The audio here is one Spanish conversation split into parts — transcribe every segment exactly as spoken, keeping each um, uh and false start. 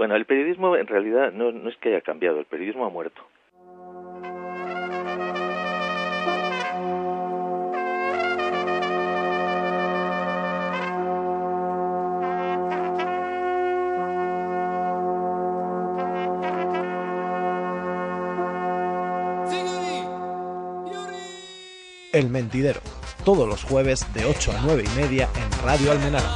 Bueno, el periodismo en realidad no, no es que haya cambiado, el periodismo ha muerto. El Mentidero, todos los jueves de ocho a nueve y media en Radio Almenara.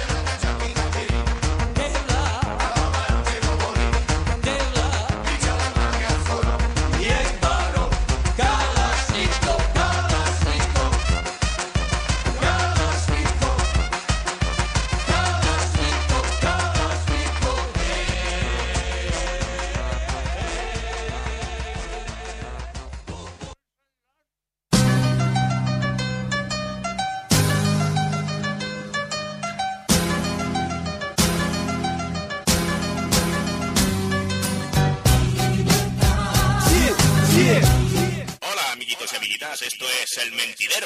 Hola, amiguitos y amiguitas, esto es El Mentidero.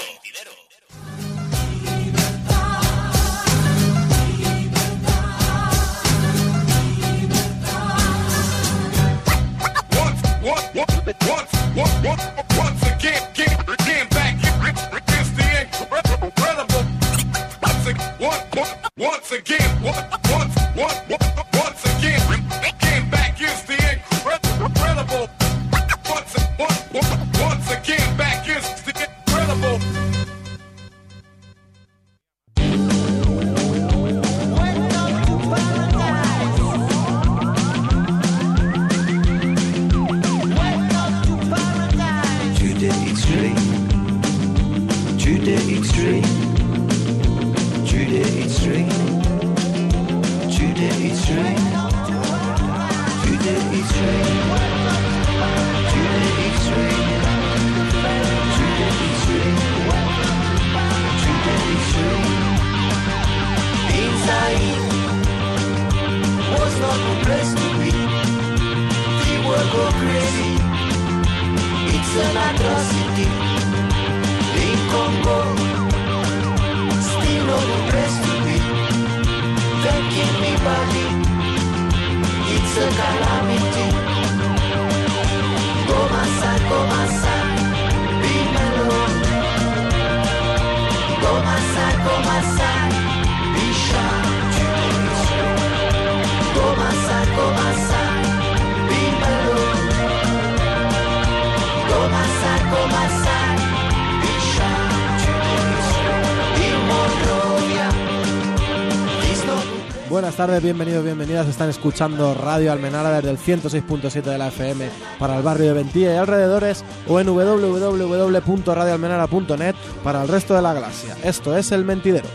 Buenas tardes, bienvenidos, bienvenidas. Están escuchando Radio Almenara desde el ciento seis punto siete de la F M para el barrio de Ventilla y alrededores, o en w w w punto radio almenara punto net para el resto de la galaxia. Esto es El Mentidero.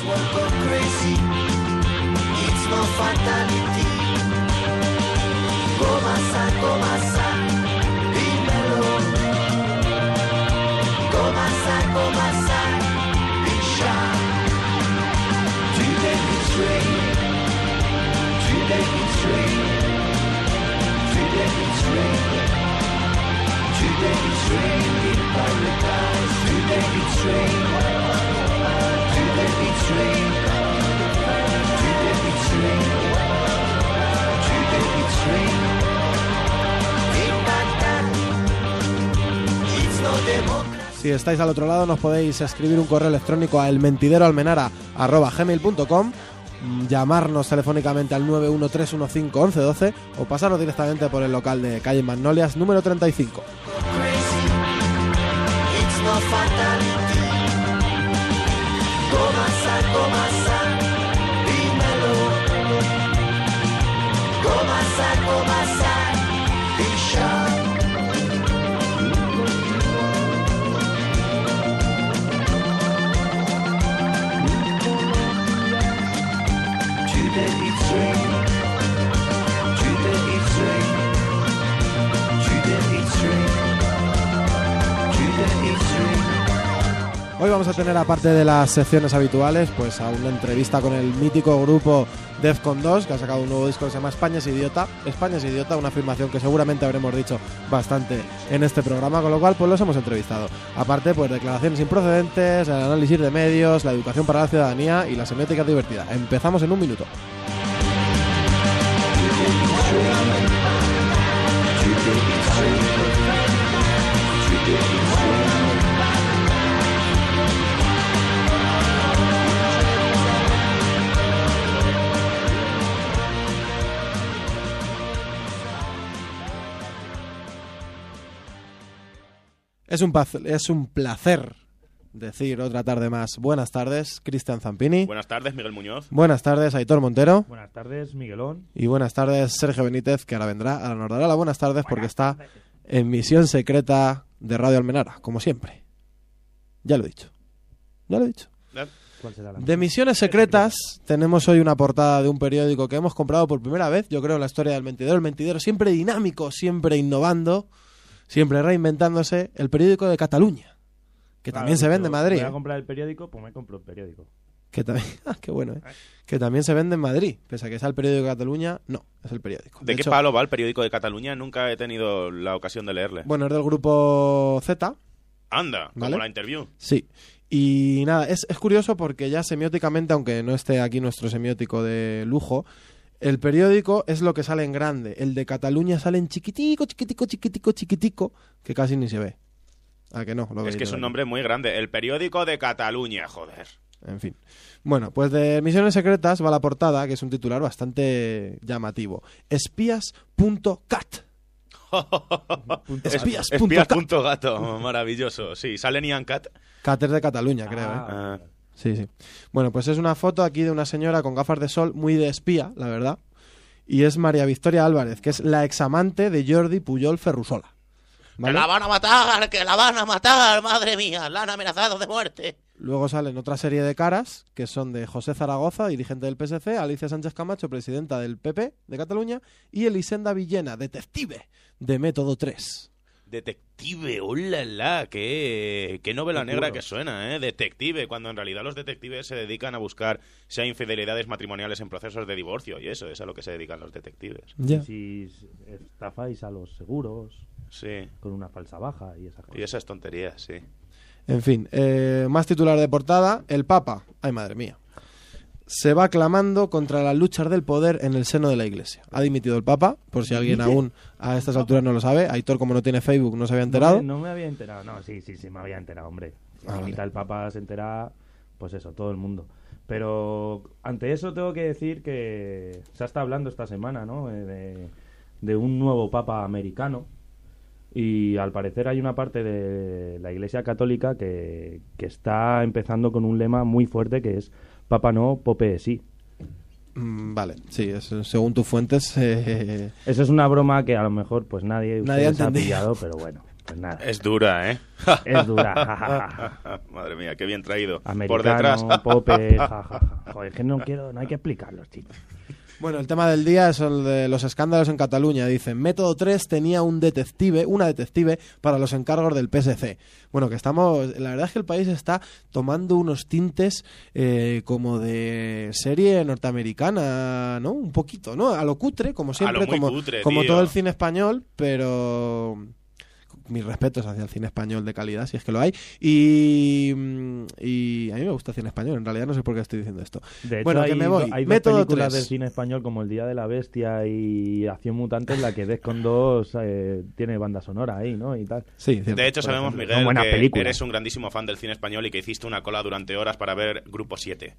Si estáis al otro lado, nos podéis escribir un correo electrónico a elmentideroalmenara arroba gmail punto com, llamarnos telefónicamente al nueve uno tres uno cinco once doce o pasaros directamente por el local de calle Magnolias número treinta y cinco. Hoy vamos a tener, aparte de las secciones habituales, pues a una entrevista con el mítico grupo Defcon dos, que ha sacado un nuevo disco que se llama España es Idiota. España es Idiota, una afirmación que seguramente habremos dicho bastante en este programa, con lo cual pues los hemos entrevistado. Aparte, pues declaraciones improcedentes, el análisis de medios, la educación para la ciudadanía y la semiótica divertida. Empezamos en un minuto. Es un, paz- es un placer decir otra tarde más. Buenas tardes, Cristian Zampini. Buenas tardes, Miguel Muñoz. Buenas tardes, Aitor Montero. Buenas tardes, Miguelón. Y buenas tardes, Sergio Benítez, que ahora vendrá. Ahora nos dará las buenas tardes porque está en misión secreta de Radio Almenara, como siempre. Ya lo he dicho. Ya lo he dicho. ¿Cuál será la De misiones secretas tenemos hoy una portada de un periódico que hemos comprado por primera vez, yo creo, en la historia del Mentidero. El Mentidero siempre dinámico, siempre innovando, siempre reinventándose. El periódico de Cataluña, que Claro, también se vende en Madrid. Voy a ¿eh? comprar el periódico, pues me compro el periódico. Que también, ah, qué bueno, ¿eh? Que también se vende en Madrid. Pese a que sea el periódico de Cataluña, no, es el periódico. ¿De, qué hecho, palo va el periódico de Cataluña? Nunca he tenido la ocasión de leerle. Bueno, es del grupo Z. Anda, ¿Vale? como la interview. Sí. Y nada, es, es curioso porque ya semióticamente, aunque no esté aquí nuestro semiótico de lujo, el periódico es lo que sale en grande. El de Cataluña sale en chiquitico, chiquitico, chiquitico, chiquitico, que casi ni se ve. ¿A que no? Lo Es veis que es de un aquí. nombre muy grande. El periódico de Cataluña, joder. En fin. Bueno, pues de Misiones Secretas va la portada, que es un titular bastante llamativo. espías punto cat. Espías punto Espías cat. punto gato, maravilloso. Sí, sale Nyan Cat. Cat es de Cataluña, creo, ¿eh? Ah, Ah. Sí, sí. Bueno, pues es una foto aquí de una señora con gafas de sol, muy de espía, la verdad. Y es María Victoria Álvarez, que es la examante de Jordi Pujol Ferrusola. ¿Vale? ¡Que la van a matar! ¡Que la van a matar! ¡Madre mía! ¡La han amenazado de muerte! Luego salen otra serie de caras, que son de José Zaragoza, dirigente del P S C, Alicia Sánchez Camacho, presidenta del P P de Cataluña, y Elisenda Villena, detective de Método tres. Detective, ¡ulala! ¡Qué, qué novela Qué negra duro. que suena, ¿eh? Detective, cuando en realidad los detectives se dedican a buscar si hay infidelidades matrimoniales en procesos de divorcio y eso, es a lo que se dedican los detectives. Ya. Si estafáis a los seguros Sí, con una falsa baja y esas y cosas. esas tonterías, sí. En fin, eh, más titular de portada, el Papa, ay madre mía, se va clamando contra las luchas del poder en el seno de la Iglesia. Ha dimitido el Papa, por si alguien aún a estas alturas no lo sabe. Aitor, como no tiene Facebook, no se había enterado. No me, no me había enterado. No, sí, sí, sí, me había enterado, hombre. Si Ah, se vale. quita el Papa, se entera, pues eso, todo el mundo. Pero ante eso tengo que decir que se ha estado hablando esta semana, ¿no? Eh, De, de un nuevo Papa americano. Y al parecer hay una parte de la Iglesia Católica que, que está empezando con un lema muy fuerte que es Papa no, Pope sí. Mm, vale, sí, es- según tus fuentes. eh, Eso es una broma que a lo mejor pues nadie, de Nadie ha ustedes ha entendido. pillado, pero bueno, pues nada. Es dura, ¿eh? Es dura, ja, ja, ja, ja. Madre mía, qué bien traído. Americano, Por detrás. Pope, ja, ja, ja. Joder, que no quiero, no hay que explicarlos, chicos. Bueno, el tema del día es el de los escándalos en Cataluña. Dicen, Método tres tenía un detective, una detective para los encargos del P S C. Bueno, que estamos... La verdad es que el país está tomando unos tintes eh, como de serie norteamericana, ¿no? Un poquito, ¿no? A lo cutre, como siempre, A lo muy como, cutre, como tío. todo el cine español, pero... Mis respetos hacia el cine español de calidad, si es que lo hay. Y, mm, y a mí me gusta el cine español, en realidad no sé por qué estoy diciendo esto. De hecho, Bueno, hay, que me voy. hay dos Método películas tres. del cine español como El Día de la Bestia y Acción Mutante en la que Defcon dos eh, tiene banda sonora ahí, ¿no? Y tal. Sí, cierto. De hecho, por sabemos, ejemplo, Miguel, son buenas que películas. eres un grandísimo fan del cine español y que hiciste una cola durante horas para ver Grupo siete.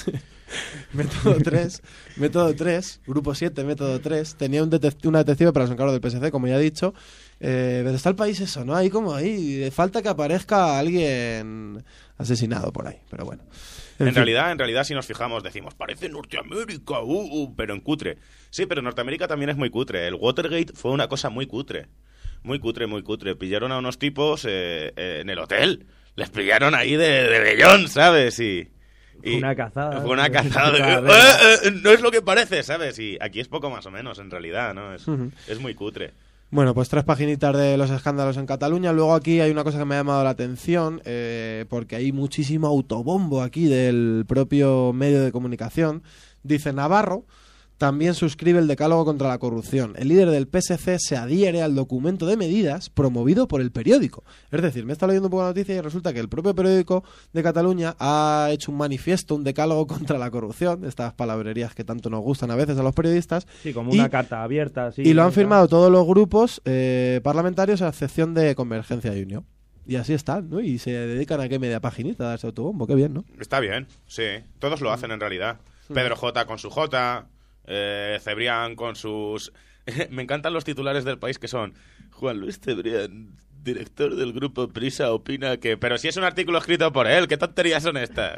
Método tres, Método tres, Grupo siete, Método tres, tenía un detect- una detective para los encargos del P S C, como ya he dicho. Eh, pero está el país eso, ¿no? Ahí como ahí, falta que aparezca alguien asesinado por ahí, pero bueno. En, fin. realidad, en realidad, si nos fijamos, decimos, parece Norteamérica, uh, uh, pero en cutre. Sí, pero Norteamérica también es muy cutre. El Watergate fue una cosa muy cutre. Muy cutre, muy cutre. Pillaron a unos tipos eh, eh, en el hotel. Les pillaron ahí de, de vellón, ¿sabes? Y... Fue una cazada. Fue una cazada de... Una ¡Eh, verga. eh, no es lo que parece, ¿sabes? Y aquí es poco más o menos, en realidad, ¿no? Es, Ujú. es muy cutre. Bueno, pues tres paginitas de los escándalos en Cataluña. Luego aquí hay una cosa que me ha llamado la atención, eh, porque hay muchísimo autobombo aquí del propio medio de comunicación. Dice Navarro también suscribe el decálogo contra la corrupción. El líder del P S C se adhiere al documento de medidas promovido por el periódico. Es decir, me está leyendo un poco la noticia y resulta que el propio periódico de Cataluña ha hecho un manifiesto, un decálogo contra la corrupción, estas palabrerías que tanto nos gustan a veces a los periodistas. Sí, como Y- una carta abierta. Así, y lo han tal. firmado todos los grupos eh, parlamentarios a excepción de Convergencia y Unión. Y así están, ¿no? Y se dedican a qué media paginita a darse autobombo. Qué bien, ¿no? Está bien, sí. Todos lo hacen en realidad. Pedro J con su J, eh, Cebrián con sus... Me encantan los titulares del país que son Juan Luis Cebrián director del grupo Prisa opina que... Pero si es un artículo escrito por él, ¿qué tonterías son estas?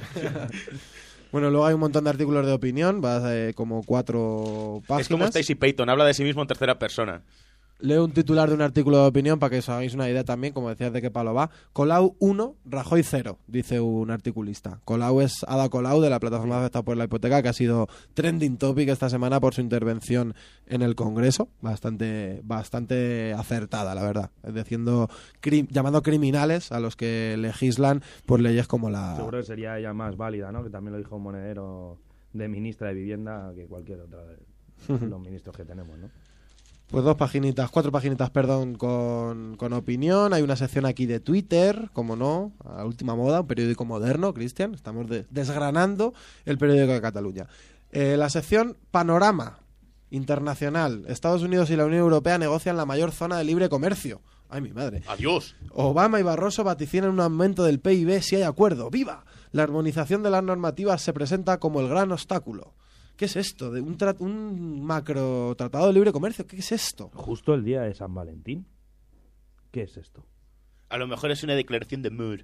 Bueno, luego hay un montón de artículos de opinión, va eh, como cuatro páginas. Es como Stacey Payton, habla de sí mismo en tercera persona. Leo un titular de un artículo de opinión para que os hagáis una idea también, como decías, de qué palo va. Colau uno, Rajoy cero, dice un articulista. Colau es Ada Colau, de la plataforma afectada por la hipoteca, que ha sido trending topic esta semana por su intervención en el Congreso. Bastante bastante acertada, la verdad. Diciendo, cri- llamando criminales a los que legislan por leyes como la... Seguro que sería ella más válida, ¿no? Que también lo dijo Monedero, de ministra de Vivienda, que cualquier otra de los ministros que tenemos, ¿no? Pues dos paginitas, cuatro paginitas, perdón, con, con opinión. Hay una sección aquí de Twitter, como no, a última moda, un periódico moderno, Cristian. Estamos de- desgranando el periódico de Cataluña. Eh, la sección Panorama Internacional. Estados Unidos y la Unión Europea negocian la mayor zona de libre comercio. Ay, mi madre. ¡Adiós! Obama y Barroso vaticinan un aumento del P I B si hay acuerdo. ¡Viva! La armonización de las normativas se presenta como el gran obstáculo. ¿Qué es esto? ¿De un, tra- un macro tratado de libre comercio? ¿Qué es esto? Justo el día de San Valentín. ¿Qué es esto? A lo mejor es una declaración de amor.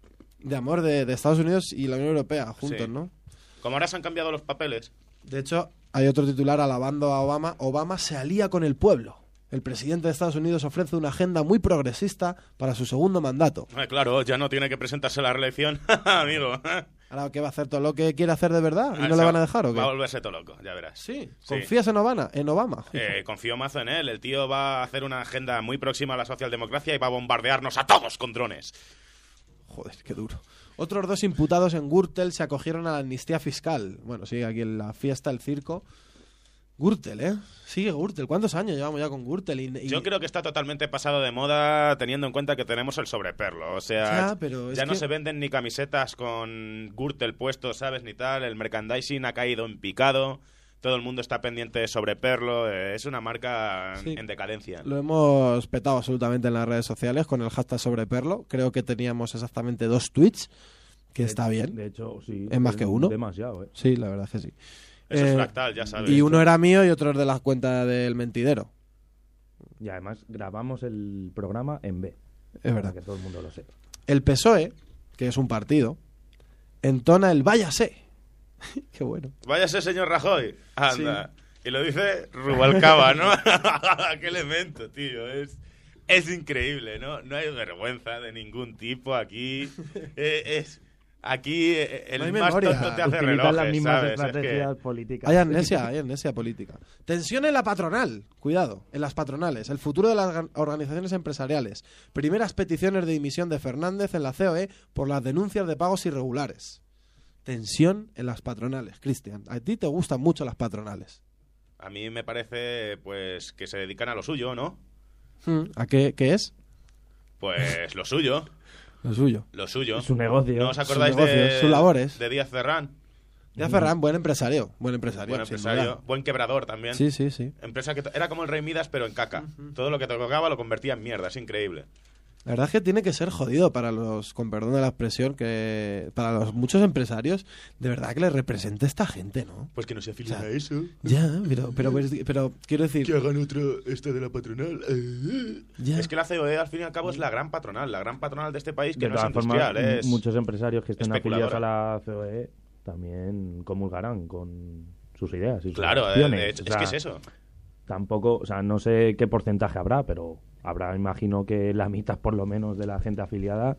De amor de, de Estados Unidos y la Unión Europea juntos, Sí. ¿no? Como ahora se han cambiado los papeles. De hecho, hay otro titular alabando a Obama. Obama se alía con el pueblo. El presidente de Estados Unidos ofrece una agenda muy progresista para su segundo mandato. Eh, claro, ya no tiene que presentarse a la reelección, amigo. Ahora, ¿qué va a hacer? ¿Todo lo que quiere hacer de verdad? ¿Y Ah, no se le va- van a dejar o qué? Va a volverse todo loco, ya verás. Sí. Sí. ¿Confías en Obama? En Obama. Eh, confío mazo en él. El tío va a hacer una agenda muy próxima a la socialdemocracia y va a bombardearnos a todos con drones. Joder, qué duro. Otros dos imputados en Gürtel se acogieron a la amnistía fiscal. Bueno, sigue aquí en la fiesta, el circo. Gürtel, ¿eh? Sigue Gürtel. ¿Cuántos años llevamos ya con Gürtel? Y, y- Yo creo que está totalmente pasado de moda teniendo en cuenta que tenemos el sobreperlo. O sea, Ya, pero es ya no que- se venden ni camisetas con Gürtel puesto, ¿sabes? Ni tal. El merchandising ha caído en picado. Todo el mundo está pendiente de sobreperlo. Eh, es una marca en- Sí. en decadencia. Lo hemos petado absolutamente en las redes sociales con el hashtag sobreperlo. Creo que teníamos exactamente dos tweets, que está bien. De hecho, sí. ¿Es más que uno? Demasiado, ¿eh? Sí, la verdad es que sí. Eso es Eh, fractal, ya sabes. Y uno era mío y otro es de la cuenta del mentidero. Y además grabamos el programa en B. Es verdad. Para que todo el mundo lo sepa. El P S O E, que es un partido, entona el váyase. Qué bueno. Váyase, señor Rajoy. Anda. Y lo dice Rubalcaba, ¿no? ¡Qué elemento, tío! Es, es increíble, ¿no? No hay vergüenza de ningún tipo aquí. Eh, es... Aquí eh, el No hay más memoria. tonto te hace Utilizan relojes, las mismas ¿sabes? Es que- estrategias políticas. Hay amnesia, hay amnesia política. Tensión en la patronal. Cuidado, en las patronales. El futuro de las organ- organizaciones empresariales. Primeras peticiones de dimisión de Fernández en la C O E por las denuncias de pagos irregulares. Tensión en las patronales. Cristian, a ti te gustan mucho las patronales. A mí me parece, pues, que se dedican a lo suyo, ¿no? Hmm, ¿A qué, qué es? Pues lo suyo, Lo suyo. lo suyo. Es su negocio. ¿No os acordáis Sus negocios, de, sus labores. de Díaz Ferrán? Ya Ferran, buen empresario. Buen empresario. Buen sin empresario, duda. buen quebrador también. Sí, sí, sí. Empresa que to- era como el Rey Midas, pero en caca. Todo lo que tocaba lo convertía en mierda, es increíble. La verdad es que tiene que ser jodido para los, con perdón de la expresión, que para los muchos empresarios, de verdad que les represente esta gente, ¿no? Pues que no se afilian O sea, a eso. Ya, pero, pero, pues, pero quiero decir, Que hagan otro este de la patronal. ya. Es que la C O E al fin y al cabo es la gran patronal, la gran patronal de este país que De no es todas formas, industrial, m- es... muchos empresarios que estén afiliados a especuladora. la C O E también comulgarán con sus ideas y sus Claro, eh, acciones. de hecho, O es sea, que es eso. Tampoco, o sea, no sé qué porcentaje habrá, pero habrá, imagino que la mitad por lo menos de la gente afiliada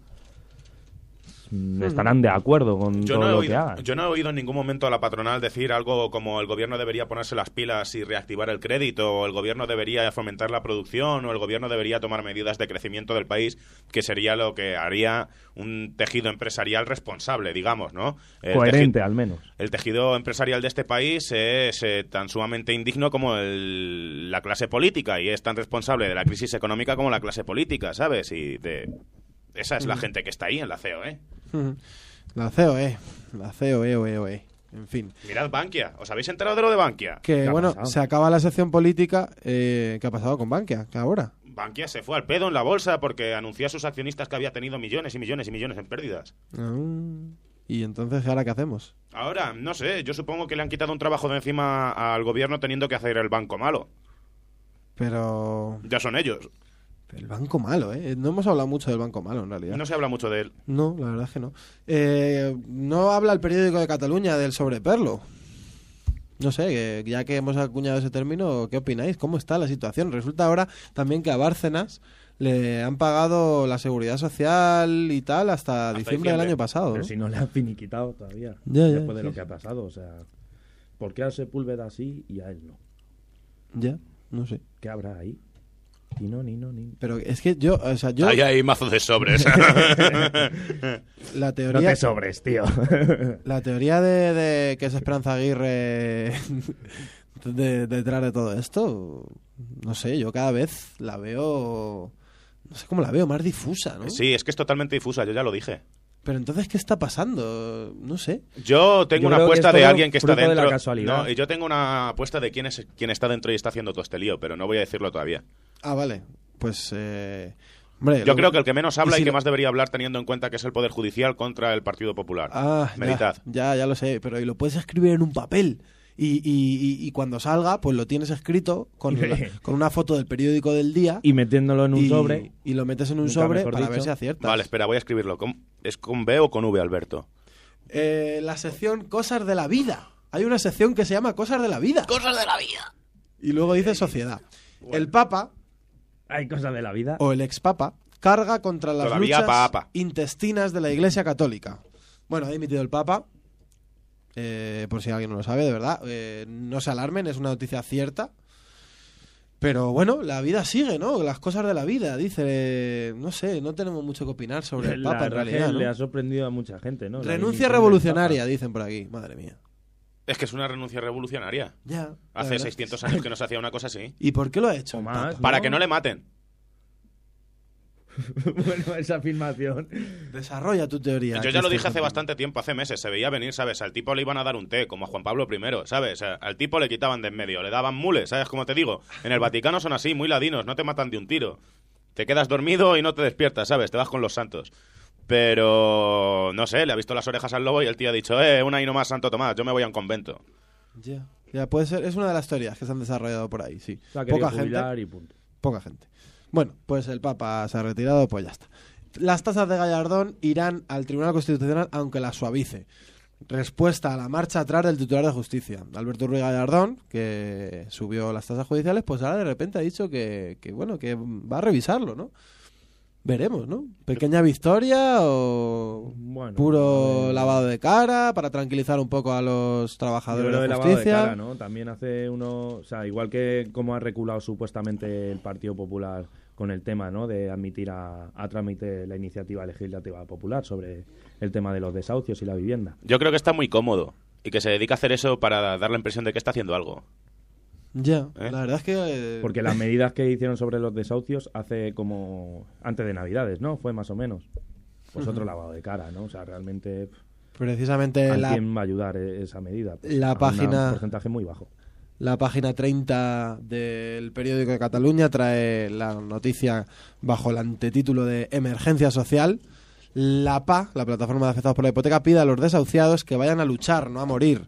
mm, estarán de acuerdo con Yo todo no, he lo que oído, hagan. yo no he oído en ningún momento a la patronal decir algo como el gobierno debería ponerse las pilas y reactivar el crédito, o el gobierno debería fomentar la producción, o el gobierno debería tomar medidas de crecimiento del país, que sería lo que haría un tejido empresarial responsable, digamos, ¿no? El Coherente, teji- al menos. El tejido empresarial de este país es eh, tan sumamente indigno como el- la clase política, y es tan responsable de la crisis económica como la clase política, ¿sabes? Y de esa es la gente que está ahí en la C O E. La C O E, la C O E, O E, O E. En fin. Mirad Bankia, ¿os habéis enterado de lo de Bankia? Que ¿Qué ha bueno, pasado? se acaba la sección política. Eh, ¿Qué ha pasado con Bankia? ¿Qué ahora? Bankia se fue al pedo en la bolsa porque anunció a sus accionistas que había tenido millones y millones y millones en pérdidas. Ah, y entonces, ¿ahora qué hacemos? Ahora, no sé, yo supongo que le han quitado un trabajo de encima al gobierno teniendo que hacer el banco malo. Pero. Ya son ellos. El banco malo, ¿eh? No hemos hablado mucho del banco malo, en realidad. No se habla mucho de él. No, la verdad es que no. Eh, no habla el periódico de Cataluña del sobreperlo. No sé, que ya que hemos acuñado ese término, ¿qué opináis? ¿Cómo está la situación? Resulta ahora también que a Bárcenas le han pagado la seguridad social y tal hasta, hasta diciembre, diciembre del año pasado, Pero ¿no? si no le han finiquitado todavía. Ya, ya, después de sí. lo que ha pasado, o sea... ¿Por qué a Sepúlveda sí y a él no? Ya, no sé. ¿Qué habrá ahí? Ni no, ni no, ni... Pero es que yo, o sea, yo... Ahí hay mazos de sobres. La teoría... No te sobres, tío. La teoría de, de que es Esperanza Aguirre de, detrás de todo esto, no sé, yo cada vez la veo... No sé cómo la veo, más difusa, ¿no? Sí, es que es totalmente difusa, yo ya lo dije. Pero entonces, ¿qué está pasando? No sé. Yo tengo Yo una creo que apuesta es de todo alguien que está fruto de dentro. la casualidad. No, y yo tengo una apuesta de quién es quién está dentro y está haciendo todo este lío, pero no voy a decirlo todavía. Ah, vale. Pues, eh... hombre... Yo lo- creo que el que menos habla y si y que lo- más debería hablar teniendo en cuenta que es el Poder Judicial contra el Partido Popular. Ah, Meditad. ya, ya, ya lo sé, pero y lo puedes escribir en un papel. Y, y, y, y cuando salga, pues lo tienes escrito con, la- con una foto del periódico del día. Y metiéndolo en un y, sobre. y lo metes en un Nunca sobre mejor para dicho. ver si aciertas. Vale, espera, voy a escribirlo. ¿Con- ¿Es con B o con V, Alberto? Eh, la sección Cosas de la Vida. Hay una sección que se llama Cosas de la Vida. Cosas de la vida. Y luego dice Sociedad. El Papa, Hay cosas de la vida. o el expapa, carga contra las Todavía luchas papa. intestinas de la Iglesia Católica. Bueno, ha dimitido el Papa. Eh, por si alguien no lo sabe, de verdad. Eh, no se alarmen, es una noticia cierta. Pero bueno, la vida sigue, ¿no? Las cosas de la vida, dice. No sé, no tenemos mucho que opinar sobre el La Papa en verdad realidad, que ¿no? le ha sorprendido a mucha gente, ¿no? La Renuncia dimisión del revolucionaria, dicen por aquí. Madre mía. Es que es una renuncia revolucionaria. Ya. la Hace verdad. seiscientos años que no se hacía una cosa así. ¿Y por qué lo ha hecho? O el más. Papa? Para No. que no le maten. Papa. Bueno, esa afirmación. Desarrolla tu teoría. Yo ya lo Cristian dije hace Contino. bastante tiempo, hace meses. Se veía venir, ¿sabes? Al tipo le iban a dar un té, como a Juan Pablo primero, ¿sabes? O sea, al tipo le quitaban de en medio, le daban mules, ¿sabes? Como te digo, en el Vaticano son así, muy ladinos, no te matan de un tiro. Te quedas dormido y no te despiertas, ¿sabes? Te vas con los santos. Pero, no sé, le ha visto las orejas al lobo y el tío ha dicho, eh, una y no más, Santo Tomás, yo me voy a un convento. Ya. Ya, puede ser. Es una de las teorías que se han desarrollado por ahí, sí. Se ha querido Poca gente. jubilar y punto. Poca gente. Bueno, pues el Papa se ha retirado, pues ya está. Las tasas de Gallardón irán al Tribunal Constitucional aunque las suavice. Respuesta a la marcha atrás del titular de Justicia. Alberto Ruiz Gallardón, que subió las tasas judiciales, pues ahora de repente ha dicho que, que bueno, que va a revisarlo, ¿no? Veremos, ¿no? ¿Pequeña victoria o Bueno, puro eh, lavado de cara para tranquilizar un poco a los Yo trabajadores creo de de lavado de justicia? cara, ¿no? También hace uno... O sea, igual que como ha reculado supuestamente el Partido Popular con el tema, ¿no? De admitir a, a trámite la iniciativa legislativa popular sobre el tema de los desahucios y la vivienda. Yo creo que está muy cómodo y que se dedica a hacer eso para dar la impresión de que está haciendo algo. Ya, ¿Eh? la verdad es que... eh, Porque las medidas que hicieron sobre los desahucios hace como... Antes de Navidades, ¿no? Fue más o menos. Pues otro lavado de cara, ¿no? O sea, realmente... precisamente ¿A la, quién va a ayudar e- esa medida? Pues la a un página- porcentaje muy bajo. la página treinta del periódico de Cataluña trae la noticia bajo el antetítulo de Emergencia Social. La P A, la plataforma de afectados por la hipoteca, pide a los desahuciados que vayan a luchar, no a morir.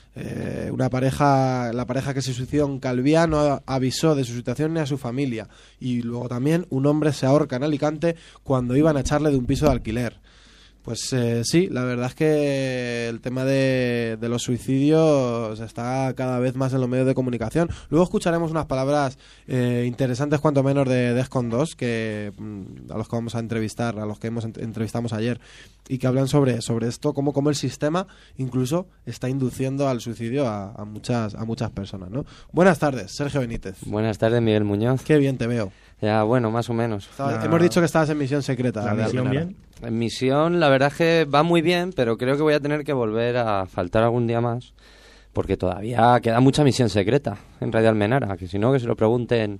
Eh, una pareja, la pareja que se suicidó en Calviá no avisó de su situación ni a su familia. Y luego también un hombre se ahorca en Alicante cuando iban a echarle de un piso de alquiler. Pues eh, sí, la verdad es que el tema de, de los suicidios está cada vez más en los medios de comunicación. Luego escucharemos unas palabras eh, interesantes, cuanto menos, de Defcon dos, que mm, a los que vamos a entrevistar, a los que hemos ent- entrevistamos ayer, y que hablan sobre, sobre esto, cómo, cómo el sistema incluso está induciendo al suicidio a, a muchas a muchas personas, ¿no? Buenas tardes, Sergio Benítez. Buenas tardes, Miguel Muñoz. Qué bien te veo. Ya, bueno, más o menos. Estaba- La- Hemos dicho que estabas en misión secreta. ¿La de misión Almenara. bien? En misión, la verdad es que va muy bien, pero creo que voy a tener que volver a faltar algún día más, porque todavía queda mucha misión secreta en Radio Almenara, que si no, que se lo pregunten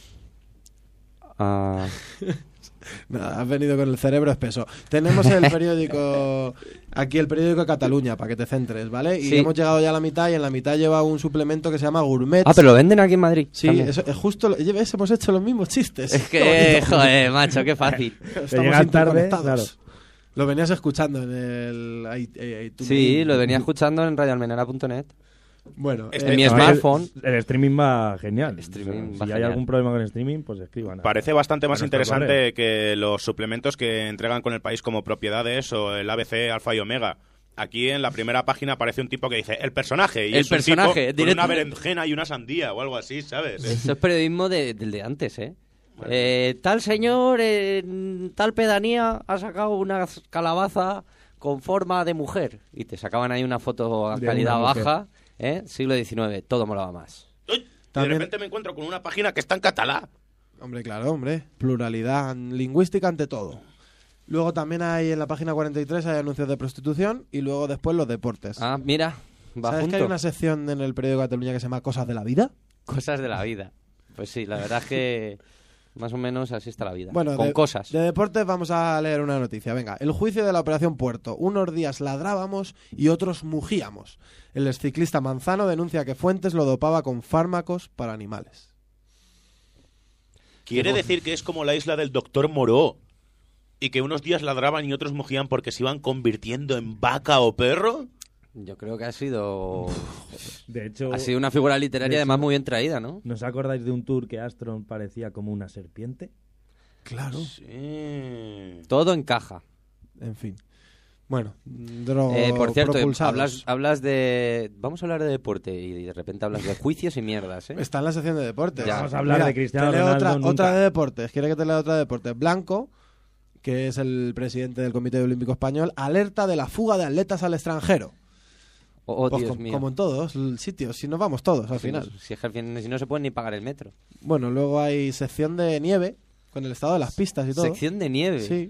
a... Nada, has venido con el cerebro espeso. Tenemos el periódico, aquí el periódico de Cataluña, para que te centres, ¿vale? Y Sí. hemos llegado ya a la mitad, y en la mitad lleva un suplemento que se llama Gourmet. Ah, pero lo venden aquí en Madrid. Sí, también. eso, es justo, lo- ¿ves? Hemos hecho los mismos chistes. Es Qué que, bonito. joder, macho, qué fácil. Estamos llegan tarde, interconectados. Lo venías escuchando en el... ahí- ahí- ahí- tú- Sí, lo venía escuchando en radio almenara punto net. Bueno, Este- En mi No, smartphone. El, el streaming va genial. El streaming O sea, va si hay genial. algún problema con el streaming, pues escriban. Parece bastante más a nuestro interesante correo. que los suplementos que entregan con el país como propiedades o el A B C, Alfa y Omega. Aquí en la primera página aparece un tipo que dice el personaje. Y El es un personaje, tipo con una directamente. berenjena y una sandía o algo así, ¿sabes? Eso es periodismo de- del de antes, ¿eh? Eh, tal señor en tal pedanía ha sacado una calabaza con forma de mujer. Y te sacaban ahí una foto a De calidad una mujer. baja, ¿eh? Siglo diecinueve, todo molaba más. Uy, y de También- repente me encuentro con una página que está en catalán. Hombre, claro, hombre. Pluralidad lingüística ante todo. Luego también hay en la página cuarenta y tres hay anuncios de prostitución y luego después los deportes. Ah, mira, va ¿Sabes junto. que hay una sección en el periódico de Cataluña que se llama Cosas de la Vida? Cosas de la vida. Pues sí, la verdad es que más o menos así está la vida. Bueno, con de, cosas. de deportes vamos a leer una noticia. Venga, el juicio de la Operación Puerto. Unos días ladrábamos y otros mugíamos. El exciclista Manzano denuncia que Fuentes lo dopaba con fármacos para animales. Quiere decir que es como la isla del doctor Moró. Y que unos días ladraban y otros mugían porque se iban convirtiendo en vaca o perro. Yo creo que ha sido De hecho, ha sido una figura literaria de además hecho- muy bien traída, ¿no? ¿nos acordáis de un tour que Astron parecía como una serpiente? Claro. Sí. Todo encaja. En fin. Bueno, dro- Eh, por cierto, propulsados. hablas, hablas de... Vamos a hablar de deporte y de repente hablas de juicios y mierdas, ¿eh? Está en la sección de deportes. Ya. Vamos a hablar Mira, de Cristiano te leo Ronaldo otra, nunca. otra de deportes. Quiere que te lea otra de deportes. Blanco, que es el presidente del Comité Olímpico Español, alerta de la fuga de atletas al extranjero. Oh, oh, Pues Dios com- mío. como en todos los sitios, si nos vamos todos al Si final. no- Si, es que al fin- si no se puede ni pagar el metro. Bueno, luego hay sección de nieve, con el estado de las pistas y todo. Sección de nieve. Sí.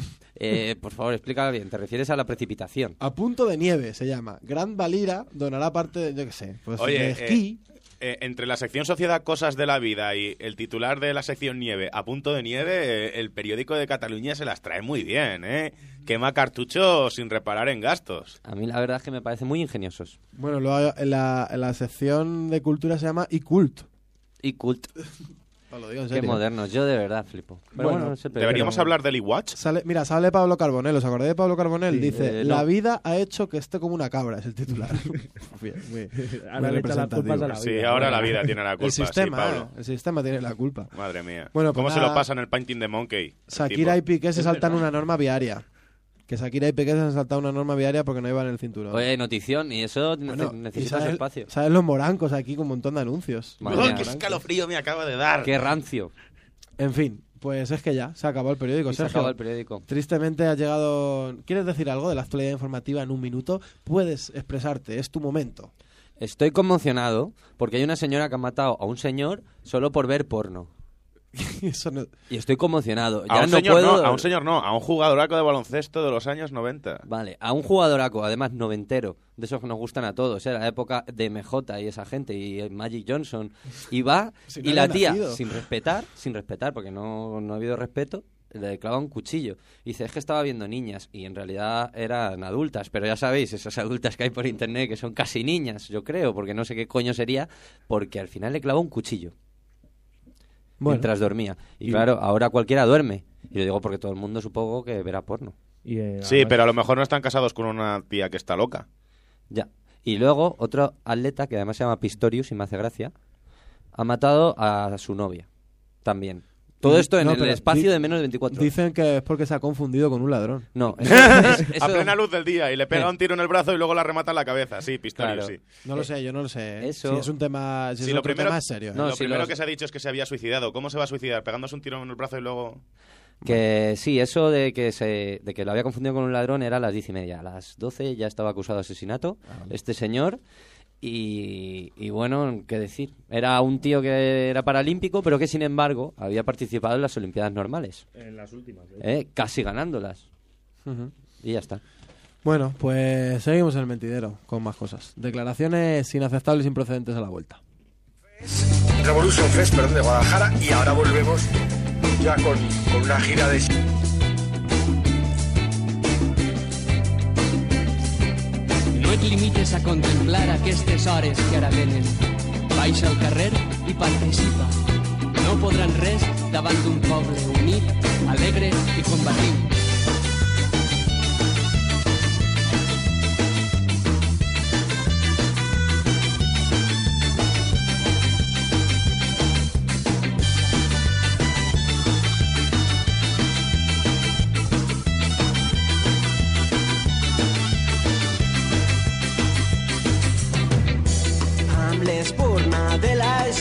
Eh, por favor, explícalo bien. ¿Te refieres a la precipitación? A punto de nieve se llama. Gran Valira donará parte, de, yo qué sé, pues Oye, de esquí. Eh, entre la sección Sociedad Cosas de la Vida y el titular de la sección Nieve, a punto de nieve, eh, el periódico de Cataluña se las trae muy bien, ¿eh? Quema cartuchos sin reparar en gastos. A mí la verdad es que me parecen muy ingeniosos. Bueno, luego en la, en la sección de cultura se llama iCult. Y cult. Os lo digo en Qué serio. modernos. Yo de verdad flipo. Pero Bueno, bueno, es el ¿Deberíamos periódico. hablar del iWatch? Sale, mira, sale Pablo Carbonell. ¿Os acordáis de Pablo Carbonell? Sí, Dice, eh, la no. vida ha hecho que esté como una cabra, es el titular. Bien, muy- Ahora muy le echa las culpas a la Sí, vida. ahora la vida tiene la culpa, el sistema, sí, Pablo. el sistema tiene la culpa. Madre mía. Bueno, pues ¿Cómo se nada. lo pasa en el Painting the Monkey? el Shakira y tipo? Piqué se saltan una norma viaria. Que Shakira y Piqué se han saltado una norma viaria porque no iban en el cinturón. Oye, notición. Y eso nece- Bueno, necesita y su sabes- espacio. ¿Sabes los morancos aquí con un montón de anuncios? Madre ¡Oh, mía. qué escalofrío me acaba de dar! Qué rancio. En fin, pues es que ya, se acabó el periódico. Y se Sergio, acaba el periódico. tristemente ha llegado... ¿Quieres decir algo de la actualidad informativa en un minuto? Puedes expresarte, es tu momento. Estoy conmocionado porque hay una señora que ha matado a un señor solo por ver porno. Eso no... Y estoy conmocionado. A Ya un, no señor, puedo... no, a un señor no, a un jugadoraco de baloncesto de los años noventa. Vale, a un jugadoraco, además noventero, de esos que nos gustan a todos, era la época de M J y esa gente, y Magic Johnson, y va, Si no y la había tía, nacido. sin respetar, sin respetar, porque no, no ha habido respeto, le clava un cuchillo. Y dice, es que estaba viendo niñas, y en realidad eran adultas, pero ya sabéis, esas adultas que hay por internet que son casi niñas, yo creo, porque no sé qué coño sería, porque al final le clava un cuchillo. Bueno, Mientras dormía. Y claro, ahora cualquiera duerme. Y lo digo porque todo el mundo supongo que verá porno. Y, eh, Sí, además- pero a lo mejor no están casados con una tía que está loca. Ya. Y luego otro atleta, que además se llama Pistorius, y me hace gracia, ha matado a su novia. También. Todo esto en No, el pero espacio di- de menos de veinticuatro horas. Dicen que es porque se ha confundido con un ladrón. No, eso, es- eso- A plena luz del día y le pega Eh. un tiro en el brazo y luego la remata en la cabeza. Sí, Pistorius, Claro. sí. No lo sé, yo no lo sé. ¿eh? Eso- Si es un tema, si Si es lo otro primero- tema es serio. ¿eh? No, lo si primero los- que se ha dicho es que se había suicidado. ¿Cómo se va a suicidar? ¿Pegándose un tiro en el brazo y luego...? que sí, eso de que se de que lo había confundido con un ladrón era a las diez y media. A las doce ya estaba acusado de asesinato este señor. Y, y bueno, qué decir. Era un tío que era paralímpico, pero que sin embargo había participado en las Olimpiadas normales. En las últimas. ¿eh? ¿eh? Casi ganándolas. Ujú. Y ya está. Bueno, pues seguimos en el mentidero con más cosas. Declaraciones inaceptables e improcedentes a la vuelta. Revolution Fest, perdón, de Guadalajara, y ahora volvemos ya con, con una gira de... No et limites a contemplar aquestes hores que ara venen. Baixa al carrer i participa. No podran res davant d'un poble unit, alegre i combatiu.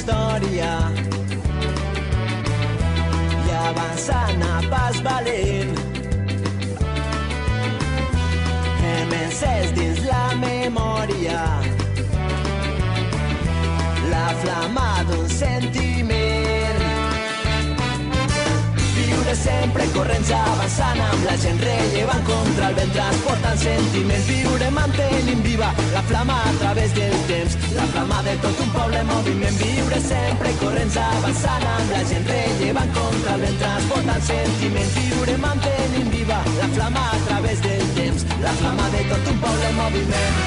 història i avançant a pas valent. Hem encès dins la memòria la flama d'un sentiment. Viure sempre corrents avançant amb la gent rellevant contra el vent transportant sentiments. Viure mantenint viva la flama a través del temps, la flama de tot un poble en moviment. Viure sempre corrents avançant amb la gent rellevant contra el vent transportant sentiments. Viure mantenint viva la flama a través del temps, la flama de tot un poble en moviment.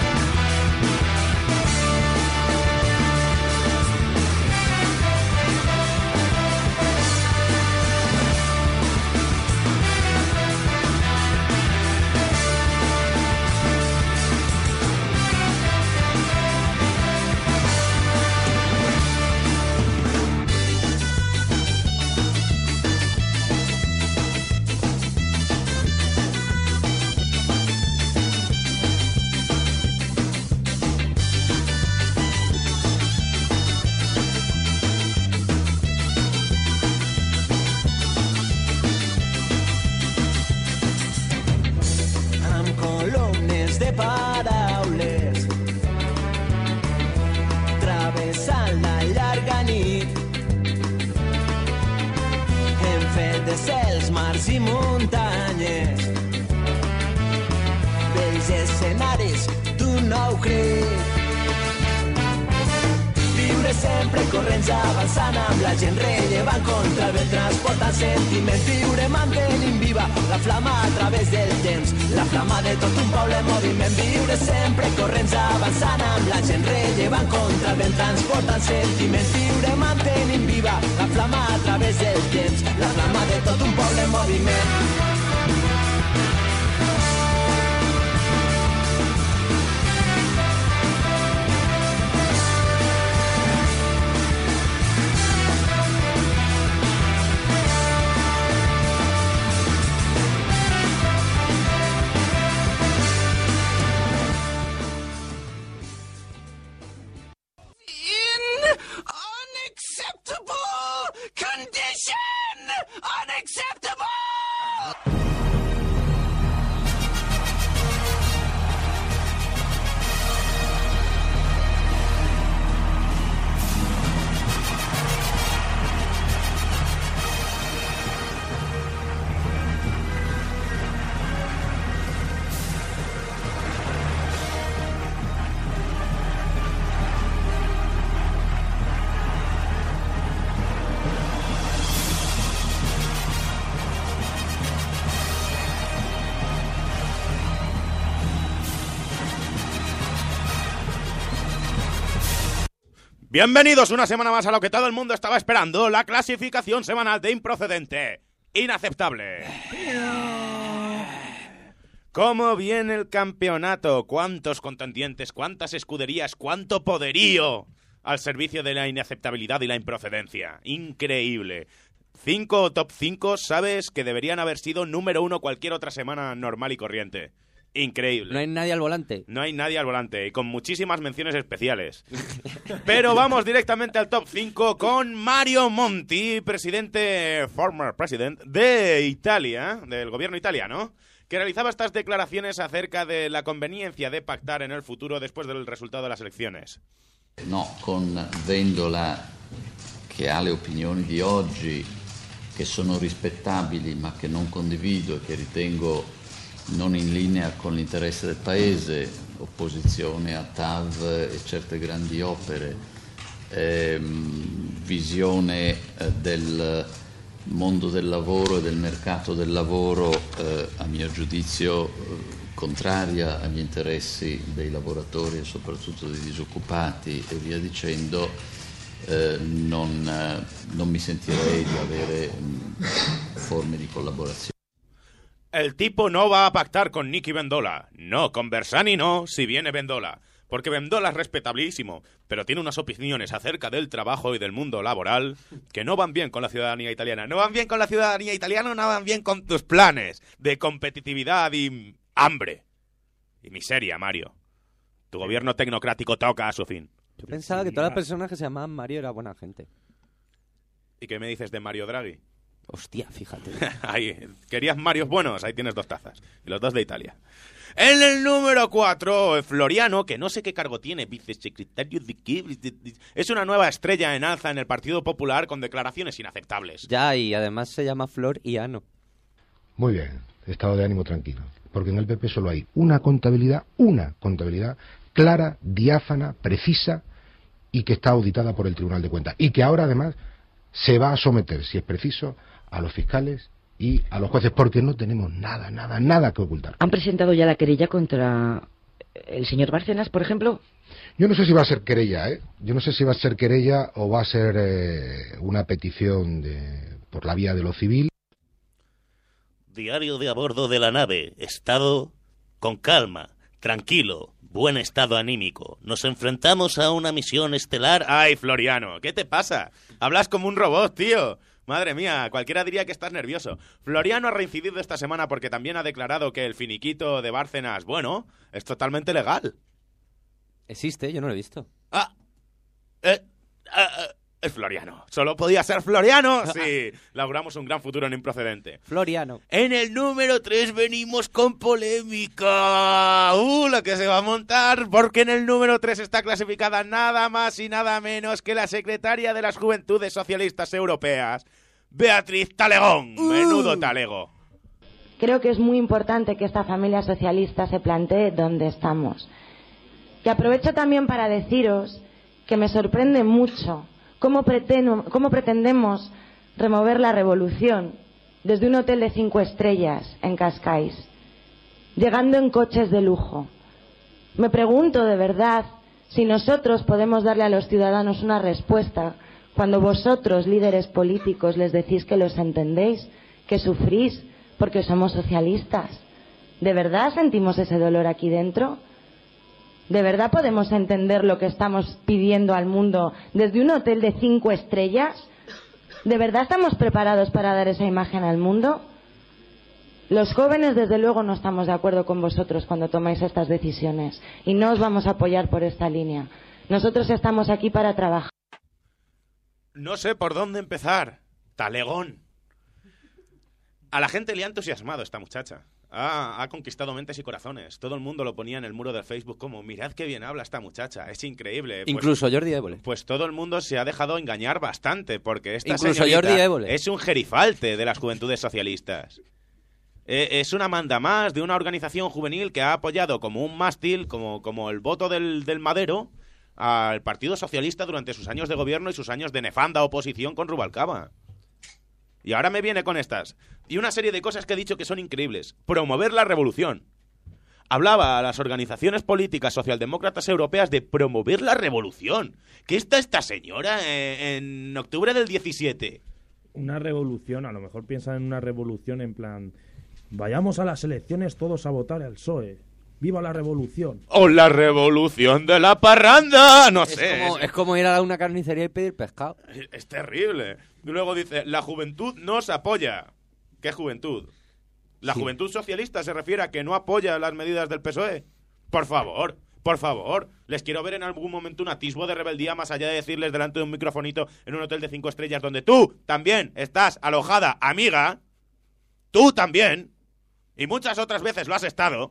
Bienvenidos una semana más a lo que todo el mundo estaba esperando, la clasificación semanal de Improcedente. Inaceptable. ¿Cómo viene el campeonato? ¿Cuántos contendientes? ¿Cuántas escuderías? ¿Cuánto poderío al servicio de la inaceptabilidad y la improcedencia? Increíble. Cinco top cinco, sabes que deberían haber sido número uno cualquier otra semana normal y corriente. Increíble. No hay nadie al volante. No hay nadie al volante y con muchísimas menciones especiales. Pero vamos directamente al top cinco con Mario Monti, presidente, former president de Italia, del gobierno italiano, que realizaba estas declaraciones acerca de la conveniencia de pactar en el futuro después del resultado de las elecciones. No, con Vendola, che ha le opinioni di oggi, che sono rispettabili ma che non condivido e che ritengo non in linea con l'interesse del Paese, opposizione a T A V e certe grandi opere, ehm, visione eh, del mondo del lavoro e del mercato del lavoro, eh, a mio giudizio, eh, contraria agli interessi dei lavoratori e soprattutto dei disoccupati e via dicendo, eh, non, eh, non mi sentirei di avere mh, forme di collaborazione. El tipo no va a pactar con Nicky Vendola. No, con Bersani no, si viene Vendola. Porque Vendola es respetabilísimo, pero tiene unas opiniones acerca del trabajo y del mundo laboral que no van bien con la ciudadanía italiana. No van bien con la ciudadanía italiana, no van bien con tus planes de competitividad y hambre. Y miseria, Mario. Tu gobierno tecnocrático toca a su fin. Yo pensaba que todas las personas que se llamaban Mario era buena gente. ¿Y qué me dices de Mario Draghi? Hostia, fíjate. Ahí, ¿querías Marios buenos? Ahí tienes dos tazas. Y los dos de Italia. En el número cuatro, Floriano, que no sé qué cargo tiene, vicesecretario de qué... Es una nueva estrella en alza en el Partido Popular con declaraciones inaceptables. Ya, y además se llama Flor y Ano. Muy bien, estado de ánimo tranquilo. Porque en el P P solo hay una contabilidad, una contabilidad clara, diáfana, precisa y que está auditada por el Tribunal de Cuentas. Y que ahora, además, se va a someter, si es preciso, a los fiscales y a los jueces, porque no tenemos nada, nada, nada que ocultar. ¿Han presentado ya la querella contra el señor Bárcenas, por ejemplo? Yo no sé si va a ser querella, ¿eh? Yo no sé si va a ser querella o va a ser eh, una petición de, por la vía de lo civil. Diario de a bordo de la nave. Estado con calma, tranquilo, buen estado anímico. Nos enfrentamos a una misión estelar. Ay, Floriano, ¿qué te pasa? Hablas como un robot, tío. Madre mía, cualquiera diría que estás nervioso. Floriano ha reincidido esta semana porque también ha declarado que el finiquito de Bárcenas, bueno, es totalmente legal. Existe, yo no lo he visto. Ah, eh, ah, ah, es Floriano. Solo podía ser Floriano si laburamos un gran futuro en Improcedente. Floriano. En el número tres venimos con polémica. Uh, lo que se va a montar, porque en el número tres está clasificada nada más y nada menos que la secretaria de las Juventudes Socialistas Europeas, Beatriz Talegón. Uh. Menudo talego. Creo que es muy importante que esta familia socialista se plantee dónde estamos. Y aprovecho también para deciros que me sorprende mucho cómo, pretendo, cómo pretendemos remover la revolución desde un hotel de cinco estrellas en Cascais, llegando en coches de lujo. Me pregunto de verdad si nosotros podemos darle a los ciudadanos una respuesta cuando vosotros, líderes políticos, les decís que los entendéis, que sufrís porque somos socialistas. ¿De verdad sentimos ese dolor aquí dentro? ¿De verdad podemos entender lo que estamos pidiendo al mundo desde un hotel de cinco estrellas? ¿De verdad estamos preparados para dar esa imagen al mundo? Los jóvenes, desde luego, no estamos de acuerdo con vosotros cuando tomáis estas decisiones y no os vamos a apoyar por esta línea. Nosotros estamos aquí para trabajar. No sé por dónde empezar. Talegón. A la gente le ha entusiasmado esta muchacha. Ah, ha conquistado mentes y corazones. Todo el mundo lo ponía en el muro del Facebook como, mirad qué bien habla esta muchacha, es increíble. Pues, Incluso Jordi Évole. Pues todo el mundo se ha dejado engañar bastante, porque esta Incluso Jordi Évole. Es un gerifalte de las Juventudes Socialistas. Eh, es una manda más de una organización juvenil que ha apoyado como un mástil, como, como el voto del, del madero, al Partido Socialista durante sus años de gobierno y sus años de nefanda oposición con Rubalcaba. Y ahora me viene con estas. Y una serie de cosas que he dicho que son increíbles. Promover la revolución. Hablaba a las organizaciones políticas socialdemócratas europeas de promover la revolución. ¿Qué está esta señora en, en octubre del diecisiete? Una revolución, a lo mejor piensan en una revolución en plan... Vayamos a las elecciones todos a votar al P S O E. ¡Viva la revolución! ¡O la revolución de la parranda! No es sé. Como, es como ir a una carnicería y pedir pescado. Es, es terrible. Y luego dice, la juventud nos apoya. ¿Qué juventud? ¿La sí. juventud socialista se refiere a que no apoya las medidas del P S O E? Por favor, por favor. Les quiero ver en algún momento un atisbo de rebeldía más allá de decirles delante de un microfonito en un hotel de cinco estrellas donde tú también estás alojada, amiga. Tú también. Y muchas otras veces lo has estado.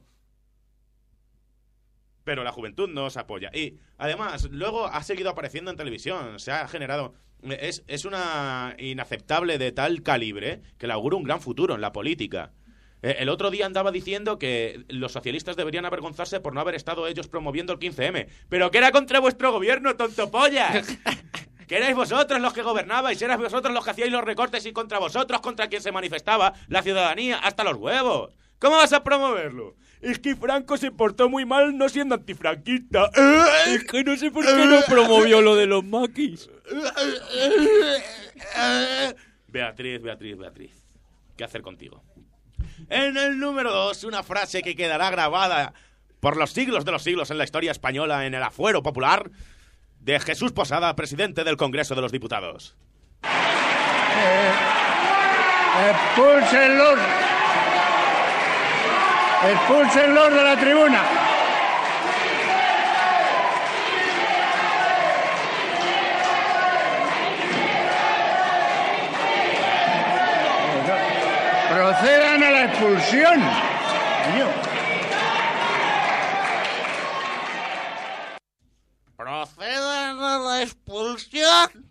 Pero la juventud no os apoya. Y además, luego ha seguido apareciendo en televisión. Se ha generado... Es, es una inaceptable de tal calibre que le auguro un gran futuro en la política. Eh, el otro día andaba diciendo que los socialistas deberían avergonzarse por no haber estado ellos promoviendo el quince eme. ¡Pero que era contra vuestro gobierno, tontopollas! Que erais vosotros los que gobernabais, erais vosotros los que hacíais los recortes y contra vosotros, contra quien se manifestaba la ciudadanía, hasta los huevos. ¿Cómo vas a promoverlo? Es que Franco se portó muy mal no siendo antifranquista. Es que no sé por qué no promovió lo de los maquis. Beatriz, Beatriz, Beatriz. ¿Qué hacer contigo? En el número dos, una frase que quedará grabada por los siglos de los siglos en la historia española en el afuero popular de Jesús Posada, presidente del Congreso de los Diputados. Eh, expúlsenlos. Expúlsenlos de la tribuna. a la expulsión. Coño. ¿Proceden a la expulsión?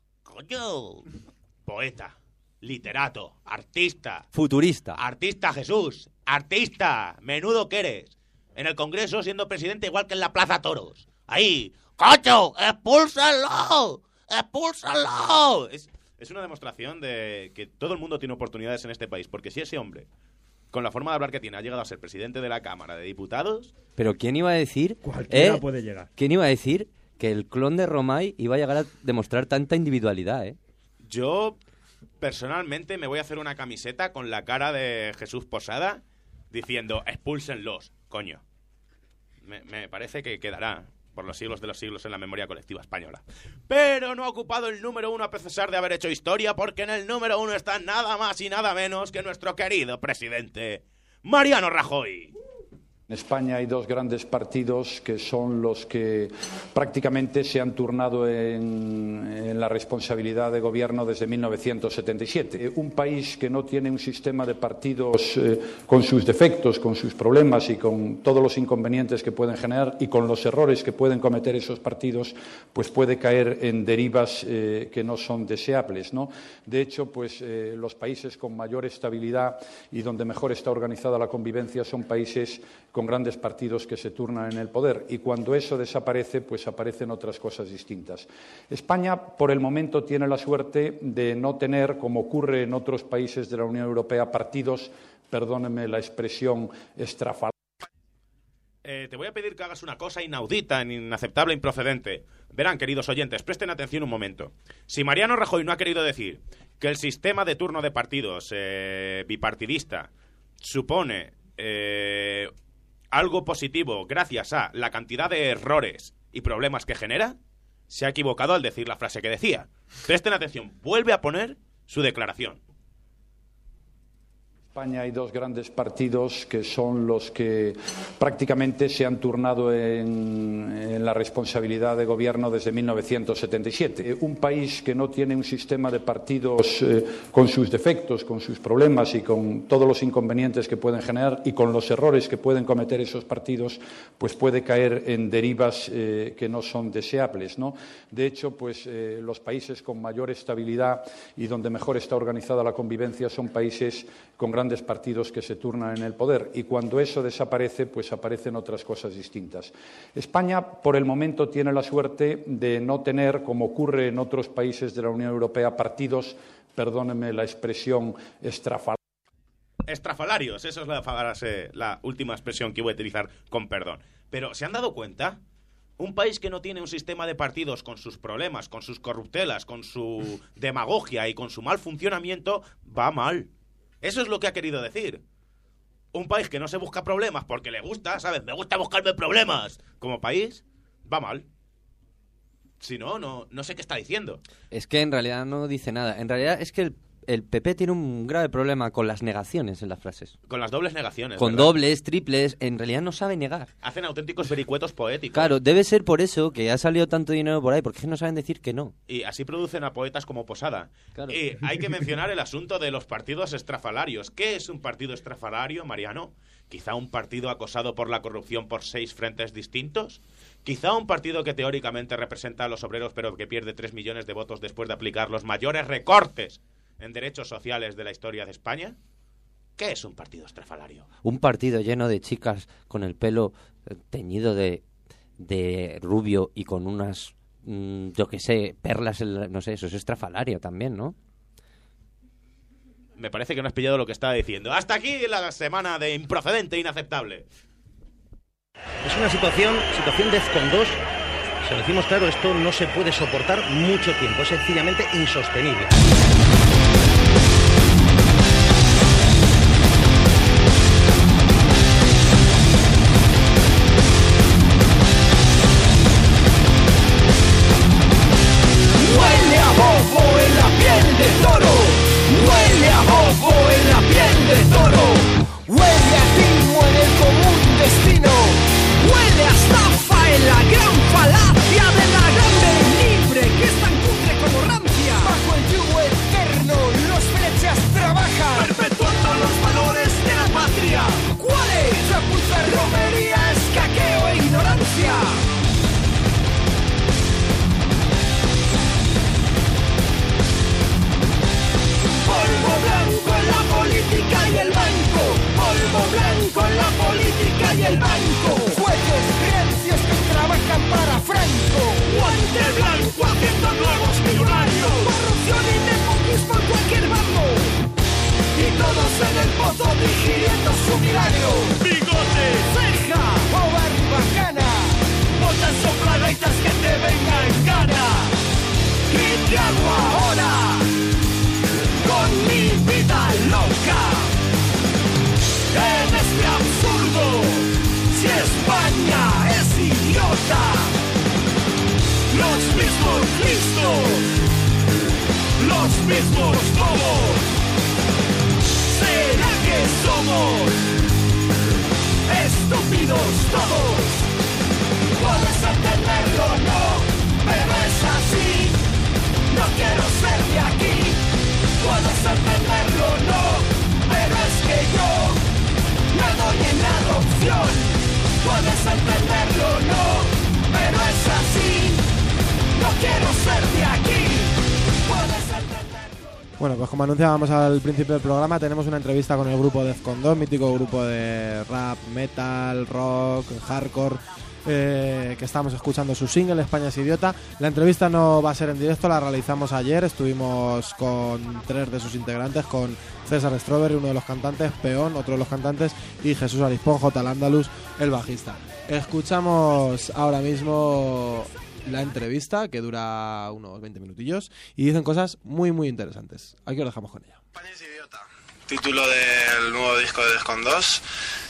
Coño. Poeta, literato, artista. Futurista. Artista Jesús, artista, menudo que eres. En el Congreso siendo presidente igual que en la Plaza Toros. Ahí, ¡coño! ¡Expúlsalo! ¡Expúlsalo! Es, es una demostración de que todo el mundo tiene oportunidades en este país. Porque si ese hombre, con la forma de hablar que tiene, ha llegado a ser presidente de la Cámara de Diputados... Pero ¿quién iba a decir... Cualquiera eh, puede llegar. ¿Quién iba a decir que el clon de Romay iba a llegar a demostrar tanta individualidad, eh? Yo, personalmente, me voy a hacer una camiseta con la cara de Jesús Posada diciendo, expúlsenlos, coño. Me, me parece que quedará por los siglos de los siglos en la memoria colectiva española. Pero no ha ocupado el número uno a pesar de haber hecho historia, porque en el número uno está nada más y nada menos que nuestro querido presidente, Mariano Rajoy. En España hay dos grandes partidos que son los que prácticamente se han turnado en, en la responsabilidad de gobierno desde mil novecientos setenta y siete. Un país que no tiene un sistema de partidos eh, con sus defectos, con sus problemas y con todos los inconvenientes que pueden generar y con los errores que pueden cometer esos partidos, pues puede caer en derivas eh, que no son deseables, ¿no? De hecho, pues eh, los países con mayor estabilidad y donde mejor está organizada la convivencia son países con grandes partidos que se turnan en el poder, y cuando eso desaparece, pues aparecen otras cosas distintas. España, por el momento, tiene la suerte de no tener, como ocurre en otros países de la Unión Europea, partidos, perdónenme la expresión, estrafalarios. Eh, te voy a pedir que hagas una cosa inaudita, inaceptable, improcedente. Verán, queridos oyentes, presten atención un momento. Si Mariano Rajoy no ha querido decir que el sistema de turno de partidos eh, bipartidista supone eh, algo positivo gracias a la cantidad de errores y problemas que genera, se ha equivocado al decir la frase que decía. Presten atención, vuelve a poner su declaración. En España hay dos grandes partidos que son los que prácticamente se han turnado en, en la responsabilidad de gobierno desde mil novecientos setenta y siete. Un país que no tiene un sistema de partidos eh, con sus defectos, con sus problemas y con todos los inconvenientes que pueden generar y con los errores que pueden cometer esos partidos, pues puede caer en derivas eh, que no son deseables, ¿no? De hecho, pues eh, los países con mayor estabilidad y donde mejor está organizada la convivencia son países con grandes partidos que se turnan en el poder, y cuando eso desaparece, pues aparecen otras cosas distintas. España, por el momento, tiene la suerte de no tener, como ocurre en otros países de la Unión Europea, partidos, perdónenme la expresión, estrafalarios. Estrafalarios, esa es la, frase, la última expresión que voy a utilizar con perdón. Pero, ¿se han dado cuenta? Un país que no tiene un sistema de partidos con sus problemas, con sus corruptelas, con su demagogia y con su mal funcionamiento, va mal. Eso es lo que ha querido decir. Un país que no se busca problemas porque le gusta, ¿sabes? Me gusta buscarme problemas. Como país, va mal. Si no, no, no sé qué está diciendo. Es que en realidad no dice nada. En realidad es que el, el P P tiene un grave problema con las negaciones en las frases. Con las dobles negaciones. Con ¿verdad? dobles, triples, en realidad no sabe negar. Hacen auténticos vericuetos poéticos. Claro, debe ser por eso que ha salido tanto dinero por ahí, porque no saben decir que no. Y así producen a poetas como Posada. Claro. Y hay que mencionar el asunto de los partidos estrafalarios. ¿Qué es un partido estrafalario, Mariano? ¿Quizá un partido acosado por la corrupción por seis frentes distintos? ¿Quizá un partido que teóricamente representa a los obreros pero que pierde tres millones de votos después de aplicar los mayores recortes en derechos sociales de la historia de España? ¿Qué es un partido estrafalario? Un partido lleno de chicas con el pelo teñido de, de rubio y con unas, mmm, yo qué sé, perlas, en, no sé, eso es estrafalario también, ¿no? Me parece que no has pillado lo que estaba diciendo. Hasta aquí la semana de improcedente e inaceptable. Es una situación, situación Defcon dos. Se lo decimos claro, esto no se puede soportar mucho tiempo. Es sencillamente insostenible. Huele a bobo en la piel de toro. Huele a bobo en la piel de toro. Huele a timo en el común destino. Huele a estafa en la gran falacia de la grande libre que es tan cutre como rancia. Bajo el yugo barrio, bigote, ceja o barbacana. Botas sopladaitas que te venga en gana. Y te hago ahora con mi vida loca. En este absurdo, si España es idiota, los mismos listos, los mismos bobos. ¿Será que somos estúpidos todos? Puedes entenderlo, no, pero es así. No quiero ser de aquí. Puedes entenderlo, no, pero es que yo me doy en adopción. Puedes entenderlo, no, pero es así. No quiero ser de aquí. Puedes entenderlo. Bueno, pues como anunciábamos al principio del programa, tenemos una entrevista con el grupo Defcon dos, mítico grupo de rap, metal, rock, hardcore, eh, que estamos escuchando su single España es idiota. La entrevista no va a ser en directo, la realizamos ayer. Estuvimos con tres de sus integrantes, con César Strawberry, uno de los cantantes, Peón, otro de los cantantes, y Jesús Arispón, J. Andalus, el bajista. Escuchamos ahora mismo la entrevista, que dura unos veinte minutillos, y dicen cosas muy muy interesantes. Aquí os dejamos con ella. España es idiota. Título del nuevo disco de Defcon dos.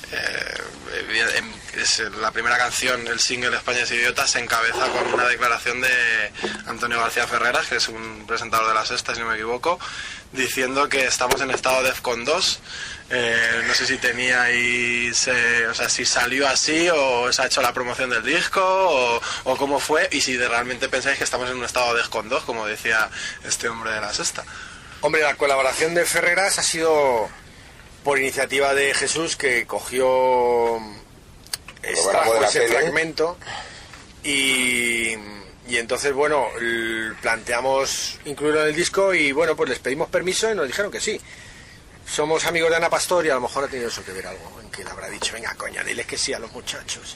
Eh, es la primera canción, el single España es idiota, se encabeza con una declaración de Antonio García Ferreras, que es un presentador de La Sexta, si no me equivoco, diciendo que estamos en estado Defcon dos. Eh, no sé si teníais, eh, o sea, si salió así o se ha hecho la promoción del disco o, o cómo fue, y si de realmente pensáis que estamos en un estado Defcon dos, como decía este hombre de La Sexta. Hombre, la colaboración de Ferreras ha sido por iniciativa de Jesús, que cogió esta, pues, ese fragmento y, y entonces, bueno, planteamos incluirlo en el disco y, bueno, pues les pedimos permiso y nos dijeron que sí. Somos amigos de Ana Pastor y a lo mejor ha tenido eso que ver algo, en que le habrá dicho, venga, coña, diles que sí a los muchachos.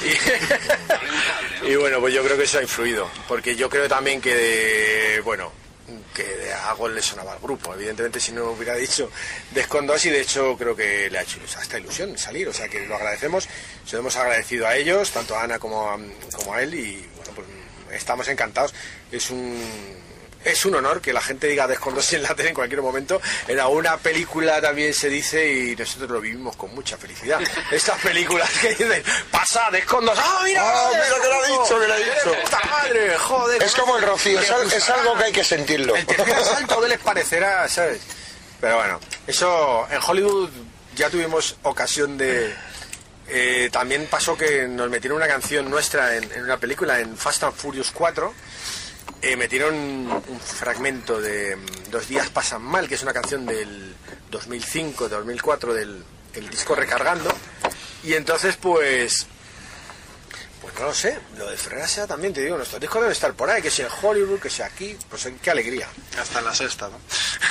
Y, y bueno, pues yo creo que eso ha influido, porque yo creo también que, de, bueno, que de algo le sonaba al grupo. Evidentemente, si no hubiera dicho Defcon dos, y de hecho creo que le ha hecho hasta ilusión salir, o sea que lo agradecemos, se lo hemos agradecido a ellos, tanto a Ana como a, como a él, y bueno, pues estamos encantados. Es un es un honor que la gente diga Defcon dos en la tele en cualquier momento. En alguna película también se dice, y nosotros lo vivimos con mucha felicidad. Estas películas que dicen, pasa Defcon dos, ¡ah, mira! ¡Ah, mira que lo ha dicho, que lo ha dicho! ¡Puta madre, joder! Es como el Rocío, es, al, es algo que hay que sentirlo. El tercer asalto, ¿qué les parecerá, sabes? Pero bueno, eso en Hollywood ya tuvimos ocasión de... Eh, también pasó que nos metieron una canción nuestra en, en una película, en Fast and Furious cuatro. Eh, metieron un fragmento de Dos días pasan mal, que es una canción del dos mil cinco, dos mil cuatro, del, del disco Recargando. Y entonces, pues... Pues no lo sé, lo de Ferreras sea también, te digo, nuestros discos deben estar por ahí, que sea en Hollywood, que sea aquí, pues qué alegría. Hasta en La Sexta, ¿no?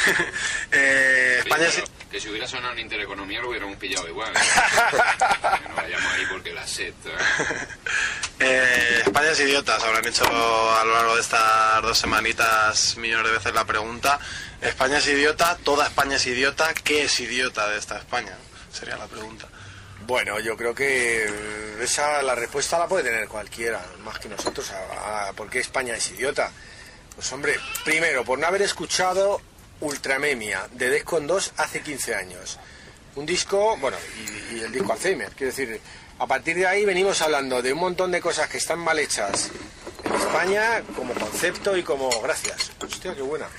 eh, España sí, sí... Que si hubiera sonado en Intereconomía lo hubiéramos pillado igual. ¿eh? Que no vayamos ahí porque La Sexta... Eh, España es idiota, se habrán hecho a lo largo de estas dos semanitas millones de veces la pregunta. España es idiota, toda España es idiota, ¿qué es idiota de esta España? Sería la pregunta. Bueno, yo creo que esa la respuesta la puede tener cualquiera, más que nosotros, a, a por qué España es idiota. Pues hombre, primero, por no haber escuchado Ultramemia de Defcon dos hace quince años. Un disco, bueno, y, y el disco Alzheimer, quiero decir, a partir de ahí venimos hablando de un montón de cosas que están mal hechas en España, como concepto y como... Gracias. Hostia, qué buena.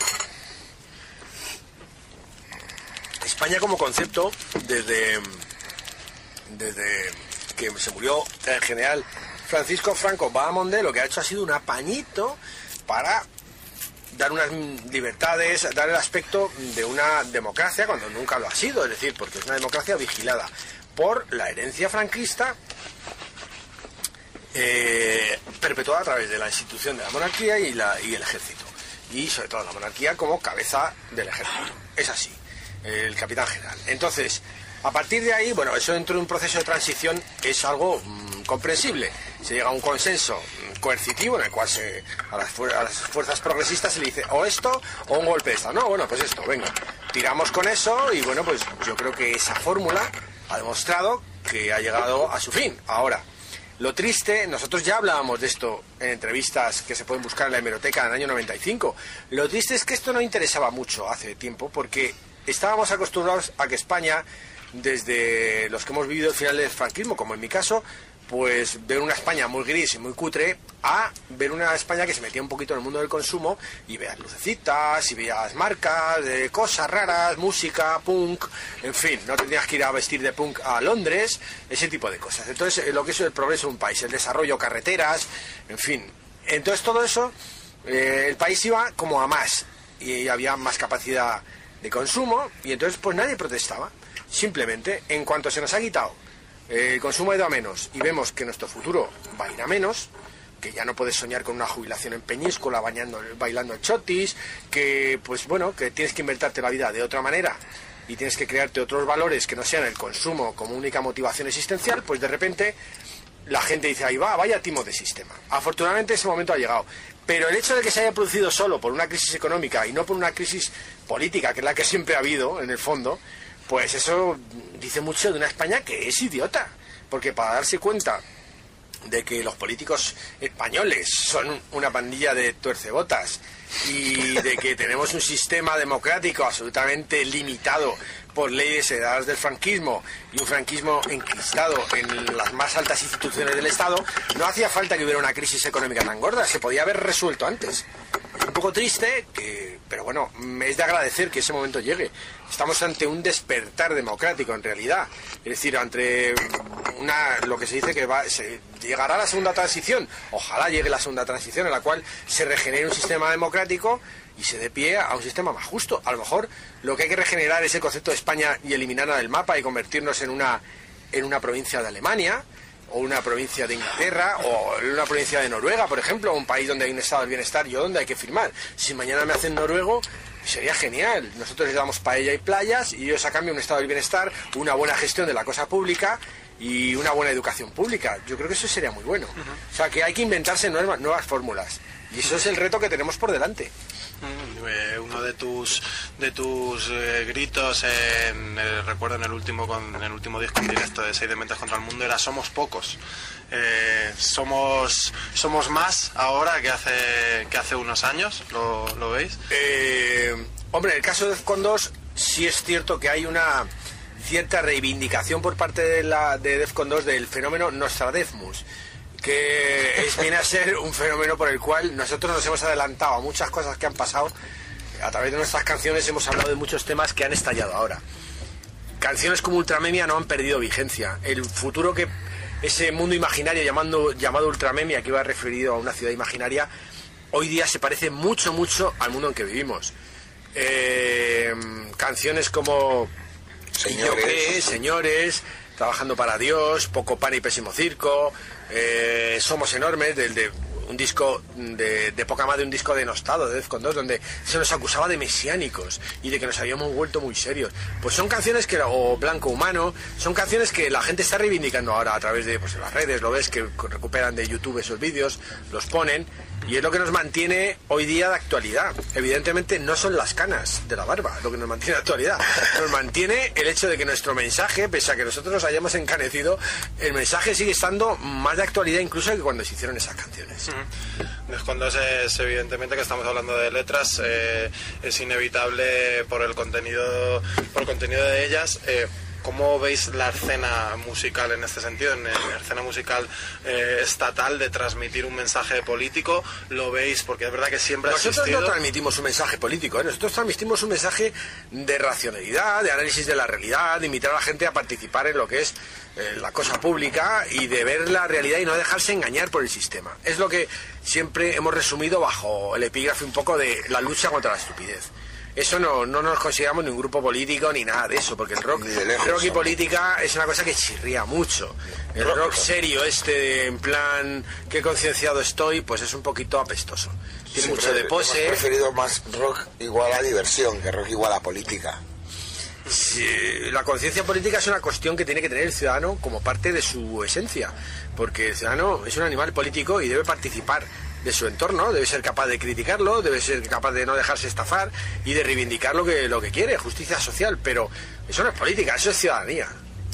España como concepto, desde... desde que se murió el general Francisco Franco Bahamonde, lo que ha hecho ha sido un apañito para dar unas libertades, dar el aspecto de una democracia cuando nunca lo ha sido, es decir, porque es una democracia vigilada por la herencia franquista, eh, perpetuada a través de la institución de la monarquía y, la, y el ejército, y sobre todo la monarquía como cabeza del ejército. Es así, el capitán general. Entonces, a partir de ahí, bueno, eso dentro de un proceso de transición es algo mmm, comprensible. Se llega a un consenso mmm, coercitivo en el cual se, a, las a las fuerzas progresistas se le dice o esto o un golpe de estado. No, bueno, pues esto, venga, tiramos con eso y bueno, pues yo creo que esa fórmula ha demostrado que ha llegado a su fin. Ahora, lo triste, nosotros ya hablábamos de esto en entrevistas que se pueden buscar en la hemeroteca en el año noventa y cinco. Lo triste es que esto no interesaba mucho hace tiempo, porque estábamos acostumbrados a que España, desde los que hemos vivido el final del franquismo, como en mi caso, pues ver una España muy gris y muy cutre, a ver una España que se metía un poquito en el mundo del consumo y veas lucecitas y veas marcas, de cosas raras, música, punk, en fin, no tendrías que ir a vestir de punk a Londres, ese tipo de cosas. Entonces, lo que es el progreso de un país, el desarrollo, carreteras, en fin. Entonces, todo eso, eh, el país iba como a más y había más capacidad de consumo y entonces pues nadie protestaba. Simplemente, en cuanto se nos ha quitado el consumo ha ido a menos y vemos que nuestro futuro va a ir a menos, que ya no puedes soñar con una jubilación en Peñíscola bañando, bailando chotis, que pues bueno, que tienes que inventarte la vida de otra manera y tienes que crearte otros valores que no sean el consumo como única motivación existencial, pues de repente la gente dice, ahí va, vaya timo de sistema. Afortunadamente ese momento ha llegado, pero el hecho de que se haya producido solo por una crisis económica y no por una crisis política, que es la que siempre ha habido en el fondo, pues eso dice mucho de una España que es idiota, porque para darse cuenta de que los políticos españoles son una pandilla de tuercebotas y de que tenemos un sistema democrático absolutamente limitado por leyes heredadas del franquismo y un franquismo enquistado en las más altas instituciones del Estado, no hacía falta que hubiera una crisis económica tan gorda, se podía haber resuelto antes. Es un poco triste, que, pero bueno, es de agradecer que ese momento llegue. Estamos ante un despertar democrático en realidad, es decir, ante una, lo que se dice que va, se, llegará la segunda transición, ojalá llegue la segunda transición en la cual se regenere un sistema democrático y se dé pie a un sistema más justo. A lo mejor lo que hay que regenerar es el concepto de España y eliminarla del mapa y convertirnos en una, en una provincia de Alemania, o una provincia de Inglaterra, o una provincia de Noruega, por ejemplo, un país donde hay un estado del bienestar y donde hay que firmar. Si mañana me hacen noruego, sería genial. Nosotros les damos paella y playas y ellos a cambio un estado del bienestar, una buena gestión de la cosa pública y una buena educación pública. Yo creo que eso sería muy bueno. Uh-huh. O sea, que hay que inventarse nuevas, nuevas fórmulas. Y eso es el reto que tenemos por delante. Eh, uno de tus de tus eh, gritos en, eh, recuerdo en el último con, en el último disco en directo de Seis Dementes contra el Mundo era somos pocos. Eh, somos somos más ahora que hace que hace unos años. ¿Lo, lo veis? Eh, hombre, en el caso de Defcon dos sí es cierto que hay una cierta reivindicación por parte de la de Defcon dos del fenómeno Nostradamus, que es, viene a ser un fenómeno por el cual nosotros nos hemos adelantado a muchas cosas que han pasado. A través de nuestras canciones hemos hablado de muchos temas que han estallado ahora. Canciones como Ultramemia no han perdido vigencia. El futuro que ese mundo imaginario llamando, llamado Ultramemia, que iba referido a una ciudad imaginaria, hoy día se parece mucho, mucho al mundo en que vivimos. Eh, canciones como Señores, qué, Señores, Trabajando para Dios, Poco Pan y Pésimo Circo, eh, Somos Enormes, del de un disco de, de poca madre, un disco denostado de Defcon dos, donde se nos acusaba de mesiánicos y de que nos habíamos vuelto muy serios. Pues son canciones que, o Blanco Humano, son canciones que la gente está reivindicando ahora a través de pues, las redes, lo ves, que recuperan de YouTube esos vídeos, los ponen, y es lo que nos mantiene hoy día de actualidad. Evidentemente no son las canas de la barba lo que nos mantiene de actualidad, nos mantiene el hecho de que nuestro mensaje, pese a que nosotros nos hayamos encanecido, el mensaje sigue estando más de actualidad incluso que cuando se hicieron esas canciones. Defcon dos es evidentemente que estamos hablando de letras, eh, es inevitable por el contenido, por el contenido de ellas. Eh, ¿Cómo veis la escena musical en este sentido, en la escena musical eh, estatal, de transmitir un mensaje político? ¿Lo veis? Porque es verdad que siempre ha Nosotros existido... no transmitimos un mensaje político, ¿eh? Nosotros transmitimos un mensaje de racionalidad, de análisis de la realidad, de invitar a la gente a participar en lo que es eh, la cosa pública y de ver la realidad y no dejarse engañar por el sistema. Es lo que siempre hemos resumido bajo el epígrafe un poco de la lucha contra la estupidez. Eso no, no nos consideramos ni un grupo político ni nada de eso, porque el rock, lejos, rock y política es una cosa que chirría mucho. El rock, rock serio este, en plan, qué concienciado estoy, pues es un poquito apestoso. Tiene sí, mucho de pose. Hemos preferido más rock igual a diversión que rock igual a política. Sí, la conciencia política es una cuestión que tiene que tener el ciudadano como parte de su esencia, porque el ciudadano es un animal político y debe participar de su entorno, debe ser capaz de criticarlo, debe ser capaz de no dejarse estafar y de reivindicar lo que, lo que quiere, justicia social, pero eso no es política, eso es ciudadanía.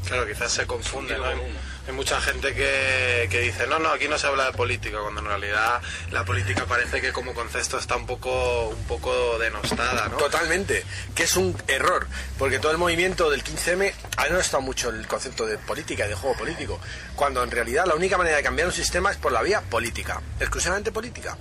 Claro, quizás se confunde, ¿no? Hay, hay mucha gente que, que dice, no, no, aquí no se habla de política, cuando en realidad la política parece que como concepto está un poco, un poco denostada, ¿no? Totalmente, que es un error, porque todo el movimiento del quince eme ha denostado mucho el concepto de política, de juego político, cuando en realidad la única manera de cambiar un sistema es por la vía política, exclusivamente política.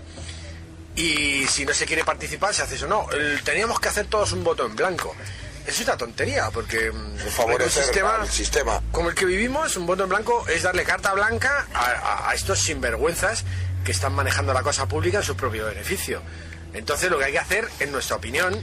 Y si no se quiere participar, se hace eso. No, el, teníamos que hacer todos un voto en blanco. Es una tontería, porque favorecer un sistema, al sistema como el que vivimos, un voto en blanco es darle carta blanca a, a, a estos sinvergüenzas que están manejando la cosa pública en su propio beneficio. Entonces lo que hay que hacer, en nuestra opinión,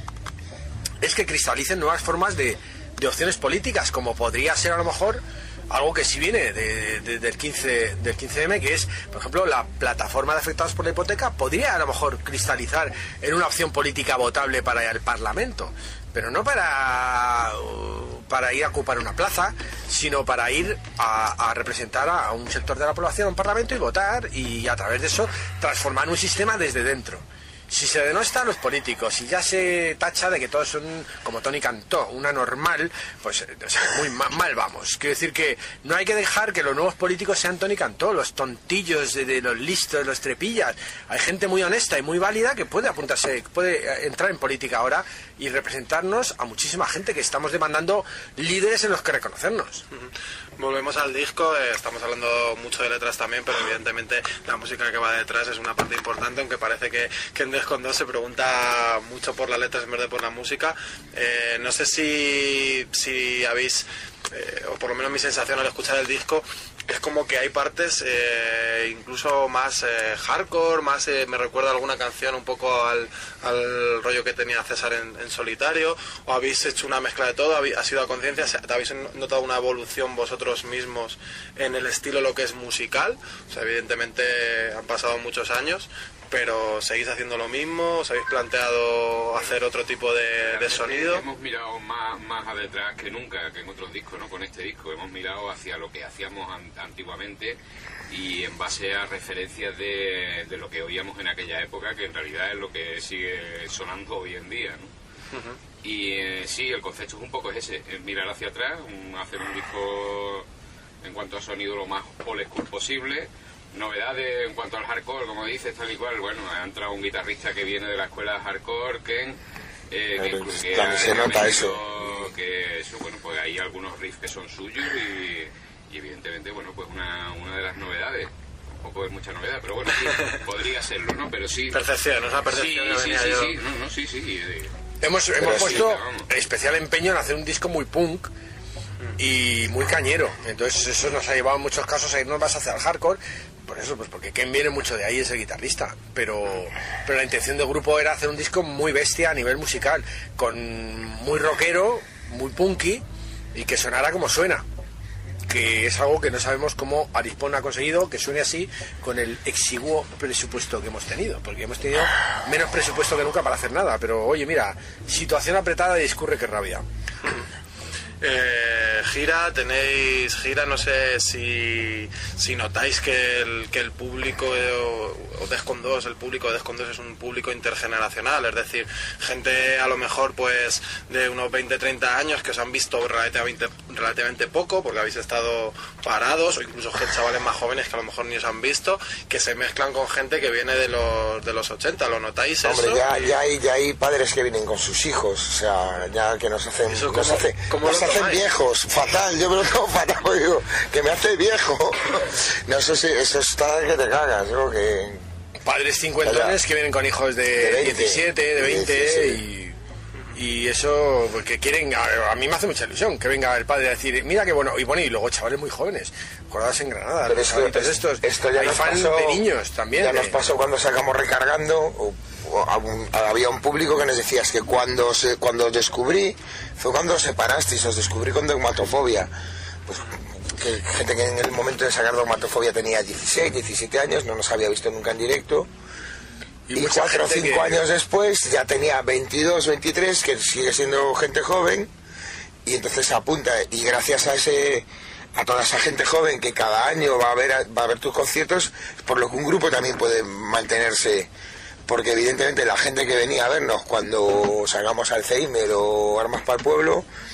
es que cristalicen nuevas formas de, de opciones políticas, como podría ser a lo mejor algo que sí viene de, de, del quince eme, que es, por ejemplo, la plataforma de afectados por la hipoteca podría a lo mejor cristalizar en una opción política votable para el Parlamento, pero no para, para ir a ocupar una plaza, sino para ir a, a representar a un sector de la población, a un Parlamento, y votar, y a través de eso transformar un sistema desde dentro. Si se denosta a los políticos y ya se tacha de que todos son como Tony Cantó, una normal, pues o sea, muy ma mal vamos. Quiero decir que no hay que dejar que los nuevos políticos sean Tony Cantó, los tontillos de, de los listos, los trepillas. Hay gente muy honesta y muy válida que puede apuntarse, puede entrar en política ahora y representarnos a muchísima gente, que estamos demandando líderes en los que reconocernos. Volvemos al disco, eh, estamos hablando mucho de letras también, pero evidentemente la música que va detrás es una parte importante, aunque parece que, que en Defcon dos se pregunta mucho por las letras en vez de por la música. Eh, no sé si, si habéis, eh, o por lo menos mi sensación al escuchar el disco, es como que hay partes eh, incluso más eh, hardcore, más eh, me recuerda alguna canción un poco al, al rollo que tenía César en, en solitario, o habéis hecho una mezcla de todo, ha sido a conciencia, habéis notado una evolución vosotros mismos en el estilo, lo que es musical. O sea, evidentemente han pasado muchos años, pero ¿seguís haciendo lo mismo? ¿Os habéis planteado hacer otro tipo de, de sonido? Hemos mirado más, más a detrás que nunca, que en otros discos, ¿no? Con este disco hemos mirado hacia lo que hacíamos an antiguamente, y en base a referencias de, de lo que oíamos en aquella época, que en realidad es lo que sigue sonando hoy en día, ¿no? Uh-huh. Y eh, sí, el concepto es un poco ese, es mirar hacia atrás, un, hacer un disco en cuanto a sonido lo más old school posible. Novedades en cuanto al hardcore, como dices, tal y cual. Bueno, ha entrado un guitarrista que viene de la escuela de hardcore, Ken, eh, que, claro, que también se nota eso. Que eso, bueno, pues hay algunos riffs que son suyos y, y evidentemente, bueno, pues una, una de las novedades. Tampoco es mucha novedad, pero bueno, sí, podría serlo, ¿no? Pero sí. Percepción, esa percepción sí, que sí, venía sí, yo. sí, no, no, sí, sí. Eh, Hemos, hemos sí, puesto vamos. especial empeño en hacer un disco muy punk y muy cañero. Entonces eso nos ha llevado en muchos casos a irnos más hacia el hardcore. Por eso, pues porque Ken viene mucho de ahí, es el guitarrista. Pero, pero la intención del grupo era hacer un disco muy bestia a nivel musical, con muy rockero, muy punky, y que sonara como suena. Que es algo que no sabemos cómo Arizpon ha conseguido que suene así con el exiguo presupuesto que hemos tenido, porque hemos tenido menos presupuesto que nunca para hacer nada. Pero oye, mira, situación apretada y discurre que rabia. Eh, gira, tenéis gira, no sé si, si notáis que el, que el público o, o Defcon dos, el público de Defcon dos es un público intergeneracional, es decir, gente a lo mejor pues de unos veinte, treinta años que os han visto relativamente, relativamente poco porque habéis estado parados, o incluso chavales más jóvenes que a lo mejor ni os han visto, que se mezclan con gente que viene de los, de los ochenta, ¿lo notáis? Hombre, eso? ya, ya, hay, ya hay padres que vienen con sus hijos, o sea, ya que nos hacen, ¿Eso nos cómo- hace, cómo nos lo hacen tomáis? viejos, fatal, yo me lo tomo fatal, porque digo, que me hace viejo. No, eso sí, eso está que te cagas, digo que... Padres cincuentones que vienen con hijos de, De veinte, diecisiete, de veinte, diecisiete. y, y eso, porque quieren, a, a mí me hace mucha ilusión que venga el padre a decir, mira qué bueno, y bueno, y luego chavales muy jóvenes, acordados en Granada, Pero los esto, chavalitos es- estos, esto ya hay nos fans pasó, de niños también. ya de- nos pasó cuando sacamos Recargando, o- o a un- había un público que nos decía, es que cuando, se, cuando os descubrí, fue cuando os separasteis, os descubrí con Dogmatofobia. Pues que gente que en el momento de sacar Dogmatofobia tenía dieciséis, diecisiete años, no nos había visto nunca en directo. Y Y, mucha cuatro o gente cinco que- años después ya tenía veintidós, veintitrés, que sigue siendo gente joven, y entonces apunta, y gracias a ese a toda esa gente joven que cada año va a ver va a ver tus conciertos, por lo que un grupo también puede mantenerse, porque evidentemente la gente que venía a vernos cuando sacamos Alzheimer o Armas para el Pueblo,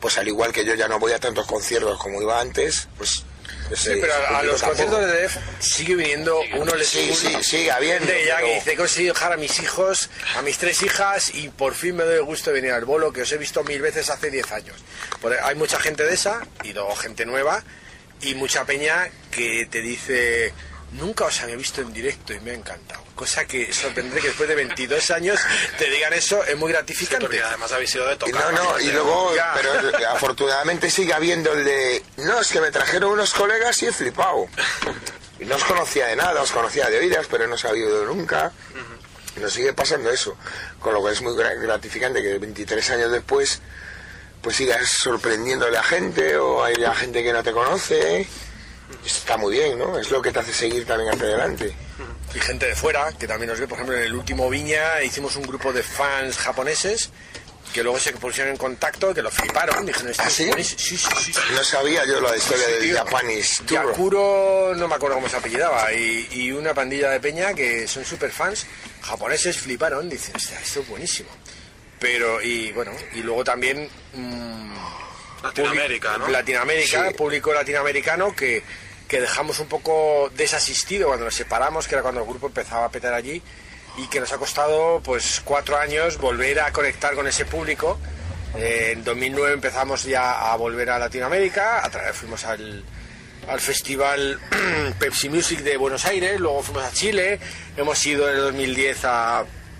pues al igual que yo ya no voy a tantos conciertos como iba antes, pues... pues sí, pero a, a los conciertos de Def sigue viniendo sí, uno le sí, sí, sigue habiendo. Ya pero... que dice, he conseguido dejar a mis hijos, a mis tres hijas, y por fin me doy el gusto de venir al bolo, que os he visto mil veces hace diez años. Porque hay mucha gente de esa, y luego gente nueva, y mucha peña que te dice... Nunca os había visto en directo y me ha encantado. Cosa que sorprende que después de veintidós años te digan eso, es muy gratificante. Sí, porque además habéis sido de tocar. No, no, y luego, ya. Pero afortunadamente sigue habiendo el de... No, es que me trajeron unos colegas y he flipado. Y no os conocía de nada, os conocía de oídas, pero no os había oído nunca. Y nos sigue pasando eso. Con lo cual es muy gratificante que veintitrés años después pues sigas sorprendiéndole a gente, o hay a gente que no te conoce... Está muy bien, ¿no? Es lo que te hace seguir también hacia adelante. Y gente de fuera, que también nos ve, por ejemplo, en el último Viña hicimos un grupo de fans japoneses que luego se pusieron en contacto, que lo fliparon. Dijeron, ¿ah, sí? Sí, sí, sí, sí. No sabía yo la historia sí, del Japanese Tour. Yakuro, no me acuerdo cómo se apellidaba, y, y una pandilla de peña que son super fans japoneses, fliparon, dicen, esto es buenísimo. Pero, y bueno, y luego también... Mmm, Latinoamérica, ¿no? Latinoamérica, sí. Público latinoamericano que, que dejamos un poco desasistido cuando nos separamos, que era cuando el grupo empezaba a petar allí, y que nos ha costado pues cuatro años volver a conectar con ese público. Eh, en dos mil nueve empezamos ya a volver a Latinoamérica, a través, fuimos al, al festival Pepsi Music de Buenos Aires, luego fuimos a Chile, hemos ido en el dos mil diez a,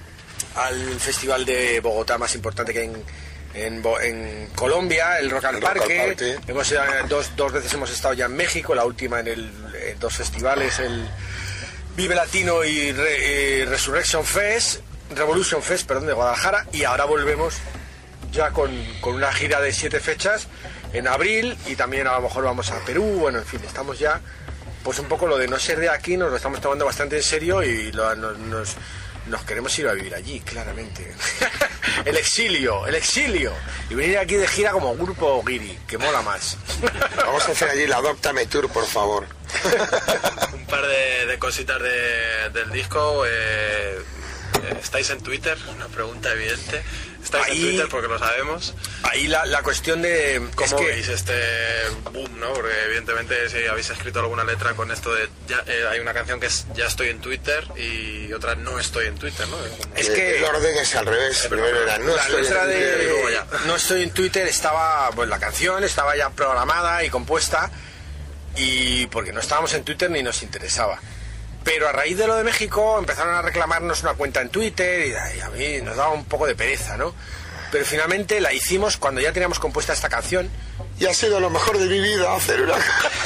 al festival de Bogotá más importante que hay en En, en Colombia, el Rock al Parque, hemos ido, dos, dos veces hemos estado ya en México, la última en, el, en dos festivales, el Vive Latino y, Re, y Resurrection Fest, Revolution Fest, perdón, de Guadalajara, y ahora volvemos ya con, con una gira de siete fechas en abril, y también a lo mejor vamos a Perú, bueno, en fin, estamos ya, pues un poco lo de no ser de aquí, nos lo estamos tomando bastante en serio y lo, nos... nos Nos queremos ir a vivir allí, claramente. El exilio, el exilio. Y venir aquí de gira como grupo Guiri, que mola más. Vamos a hacer allí la Adóptame Tour, por favor. Un par de, de cositas de, del disco. Eh, ¿Estáis en Twitter? Una pregunta evidente. ¿Estáis ahí, en Twitter? Porque lo sabemos. Ahí la, la cuestión de... ¿Cómo es que, veis este boom, no? Porque evidentemente si habéis escrito alguna letra con esto de... Ya, eh, hay una canción que es Ya estoy en Twitter y otra No estoy en Twitter, ¿no? Es que... El orden es al revés. Primero era No la estoy letra en Twitter de y luego ya. No estoy en Twitter estaba... Pues la canción estaba ya programada y compuesta, y porque no estábamos en Twitter ni nos interesaba. Pero a raíz de lo de México empezaron a reclamarnos una cuenta en Twitter y, y a mí nos daba un poco de pereza, ¿no? Pero finalmente la hicimos cuando ya teníamos compuesta esta canción. Y ha sido lo mejor de mi vida hacer una...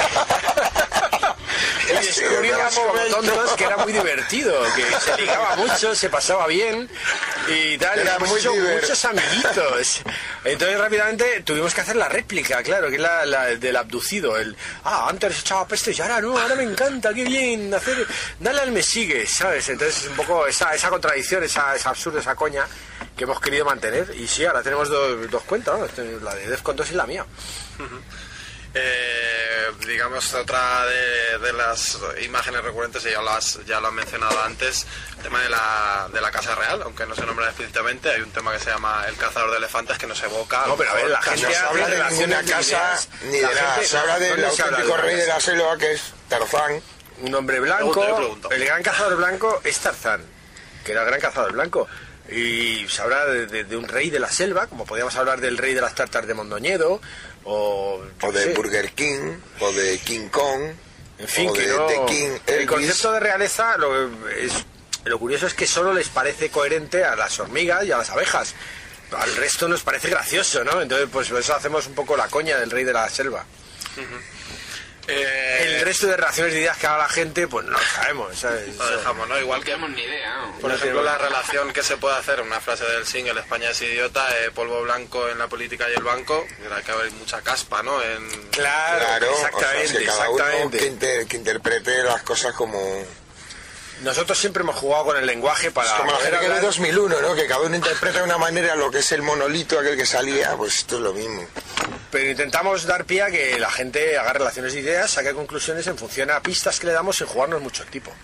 Y descubrimos como tontos que era muy divertido, que se ligaba mucho, se pasaba bien y tal, era pues muy eso, divertido. Muchos amiguitos. Entonces rápidamente tuvimos que hacer la réplica, claro, que es la, la del abducido, el ah, antes echaba peste y ahora no, ahora me encanta, qué bien, hacer, dale al me sigue, ¿sabes? Entonces es un poco esa, esa contradicción, esa, esa absurda, esa coña que hemos querido mantener, y sí, ahora tenemos dos, dos cuentas, ¿no? La de Defcon dos y la mía. Uh-huh. Eh, digamos, otra de, de las imágenes recurrentes, y ya lo, has, ya lo han mencionado antes, el tema de la, de la Casa Real, aunque no se nombra explícitamente. Hay un tema que se llama El cazador de elefantes, que nos evoca... No, pero a ver, la gente no se habla de ninguna casa ni de nada, se habla del auténtico rey de la selva, que es Tarzán. Un hombre blanco, el gran cazador blanco es Tarzán, que era el gran cazador blanco. Y se habla de, de, de un rey de la selva, como podríamos hablar del rey de las tartas de Mondoñedo, o, o de sé. Burger King, o de King Kong, en fin, o que de, no, de King el Elvis. concepto de realeza, lo, es, lo curioso es que solo les parece coherente a las hormigas y a las abejas. Al resto nos parece gracioso, ¿no? Entonces, pues eso hacemos un poco la coña del rey de la selva. Uh-huh. Eh, el resto de reacciones de ideas que haga la gente, pues no lo sabemos, ¿sabes? Lo dejamos, ¿no? Igual que, no tenemos ni idea, ¿no? Por no ejemplo, la tenemos... relación que se puede hacer, una frase del single España es idiota, eh, polvo blanco en la política y el banco, hay que haber mucha caspa, ¿no? En... Claro, claro, exactamente, o sea, que cada exactamente. uno que, inter, que interprete las cosas como... Nosotros siempre hemos jugado con el lenguaje para... Es como la gente que ve dos mil uno, ¿no? Que cada uno interpreta de una manera lo que es el monolito aquel que salía, pues esto es lo mismo. Pero intentamos dar pie a que la gente haga relaciones de ideas, saque conclusiones en función a pistas que le damos sin jugarnos mucho el tipo.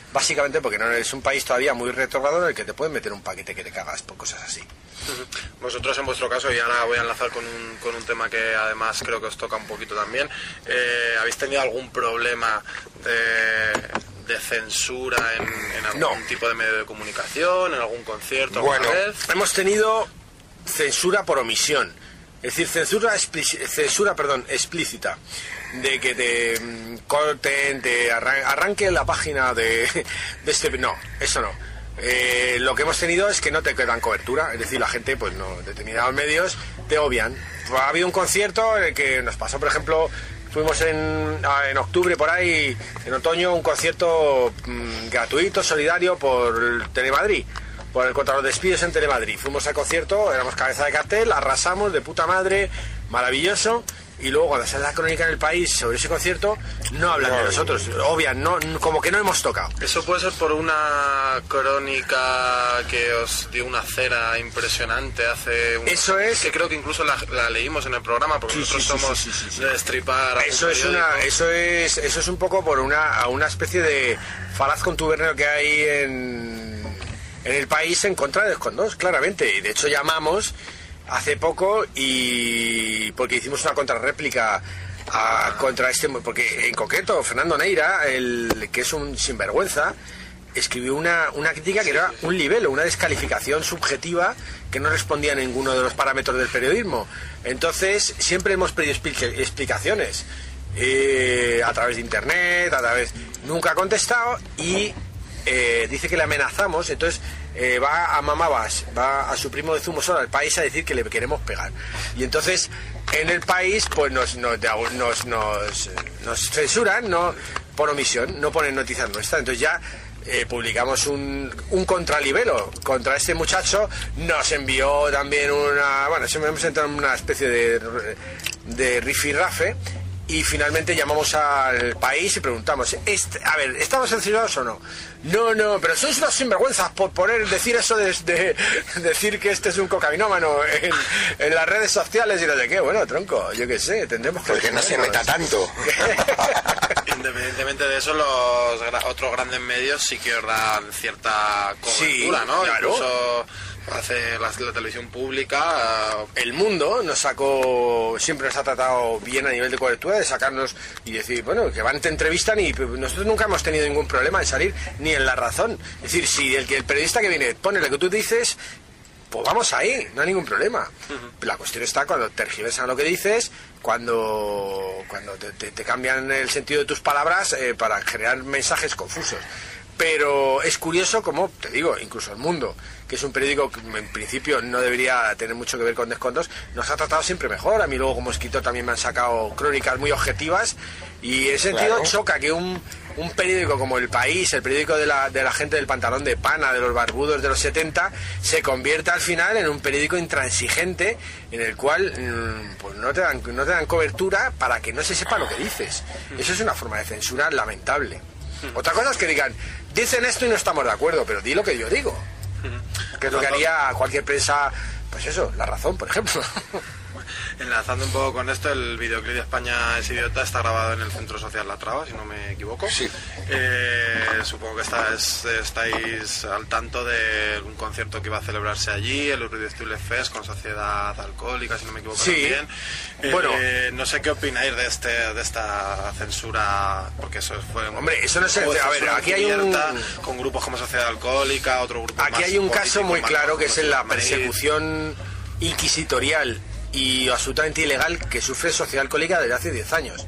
básicamente porque no es un país todavía muy retrógrado en el que te pueden meter un paquete que te cagas por cosas así. Vosotros en vuestro caso, y ahora voy a enlazar con un, con un tema que además creo que os toca un poquito también, eh, ¿habéis tenido algún problema de, de censura en, en algún no. tipo de medio de comunicación, en algún concierto alguna bueno, vez? Hemos tenido censura por omisión, es decir, censura, censura perdón, explícita, de que te mm, corten, te arran arranque la página de, de este... No, eso no. Eh, lo que hemos tenido es que no te quedan cobertura, es decir, la gente, pues no, determinados medios te obvian. Ha habido un concierto en el que nos pasó, por ejemplo, fuimos en, en octubre por ahí, en otoño, un concierto mmm, gratuito, solidario por Telemadrid, por el contra los despidos en Telemadrid. Fuimos al concierto, éramos cabeza de cartel, arrasamos de puta madre, maravilloso. Y luego cuando sale la crónica en El País sobre ese concierto, no hablan no, de nosotros, obvian, no, como que no hemos tocado. Eso puede ser por una crónica que os dio una cera impresionante hace un... Eso es... Que creo que incluso la, la leímos en el programa, porque sí, nosotros sí, somos sí, sí, sí, sí. de destripar... Eso es, una, eso, es, eso es un poco por una, una especie de falaz contubernio que hay en, en El País en contra de Descondos, claramente. Y de hecho llamamos... hace poco y porque hicimos una contrarréplica a, contra este, porque en concreto Fernando Neira, el que es un sinvergüenza, escribió una, una crítica que era un libelo, una descalificación subjetiva que no respondía a ninguno de los parámetros del periodismo. Entonces siempre hemos pedido explicaciones eh, a través de internet, a través, nunca ha contestado y eh, dice que le amenazamos. Entonces Eh, va a Mamabas, va a su primo de Zumosol al País a decir que le queremos pegar. Y entonces en El País pues nos nos, nos, nos, nos censuran, no, por omisión, no ponen noticias nuestras. Entonces ya eh, publicamos un, un contralibelo contra este muchacho, nos envió también una... Bueno, hemos entrado en una especie de, de rifirrafe. Y finalmente llamamos al País y preguntamos, este, a ver, ¿estamos censurados o no? No, no, pero sois unos sinvergüenzas por poner, decir eso de, de, de decir que este es un cocainómano en, en las redes sociales y no sé qué. Bueno, tronco, yo qué sé, tendremos que... Porque no se meta tanto. Independientemente de eso, los gra otros grandes medios sí que os dan cierta cobertura, sí, ¿no? Claro. Incluso... hace la, la televisión pública, uh... El Mundo nos sacó, siempre nos ha tratado bien a nivel de cobertura, de sacarnos y decir, bueno, que van, te entrevistan y nosotros nunca hemos tenido ningún problema de salir ni en La Razón. Es decir, si el, el periodista que viene pone lo que tú dices, pues vamos ahí, no hay ningún problema. Uh-huh. La cuestión está cuando tergiversan lo que dices, cuando, cuando te, te, te cambian el sentido de tus palabras eh, para generar mensajes confusos. Pero es curioso como, te digo, incluso El Mundo, que es un periódico que en principio no debería tener mucho que ver con Descontos, nos ha tratado siempre mejor. A mí luego como escritor también me han sacado crónicas muy objetivas y en ese sentido claro. choca que un, un periódico como El País, el periódico de la, de la gente del pantalón de pana, de los barbudos de los setenta, se convierta al final en un periódico intransigente en el cual pues no te dan, no te dan cobertura para que no se sepa lo que dices. Eso es una forma de censura lamentable. Otra cosa es que digan, dicen esto y no estamos de acuerdo, pero di lo que yo digo. Que es lo que haría cualquier prensa, pues eso, La Razón, por ejemplo. Enlazando un poco con esto, el videoclip de España es idiota está grabado en el Centro Social La Traba, si no me equivoco. Sí. Eh, supongo que estáis, estáis al tanto de un concierto que iba a celebrarse allí, el Irreductible Fest con Sociedad Alcohólica, si no me equivoco. Sí. También. Eh, bueno, no sé qué opináis de este, de esta censura, porque eso fue. Hombre, eso no sé. A ver, aquí hay un con grupos como Sociedad Alcohólica, otro grupo. Aquí más hay un político, caso muy claro que es en la Madrid. persecución inquisitorial y absolutamente ilegal que sufre Sociedad Alcohólica desde hace diez años.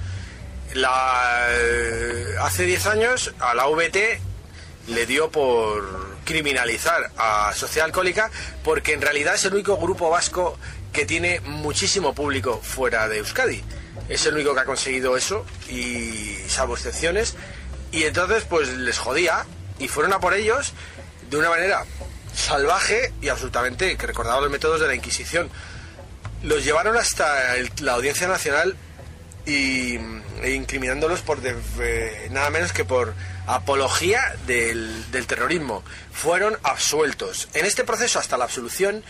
La, eh, hace diez años a la V T le dio por criminalizar a Sociedad Alcohólica porque en realidad es el único grupo vasco que tiene muchísimo público fuera de Euskadi. Es el único que ha conseguido eso y salvo excepciones, y entonces pues les jodía y fueron a por ellos de una manera salvaje y absolutamente que recordaba los métodos de la Inquisición. Los llevaron hasta el, la Audiencia Nacional y e incriminándolos por de, eh, nada menos que por apología del, del terrorismo. Fueron absueltos. En este proceso hasta la absolución,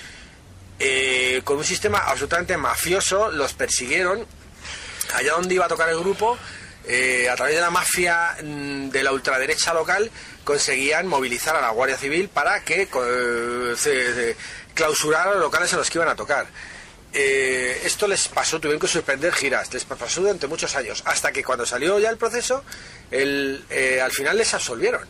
eh, con un sistema absolutamente mafioso, los persiguieron allá donde iba a tocar el grupo, eh, a través de la mafia de la ultraderecha local, conseguían movilizar a la Guardia Civil para que eh, se, se clausurara los locales en los que iban a tocar. Eh, esto les pasó, tuvieron que suspender giras, les pasó durante muchos años, hasta que cuando salió ya el proceso, el, eh, al final les absolvieron.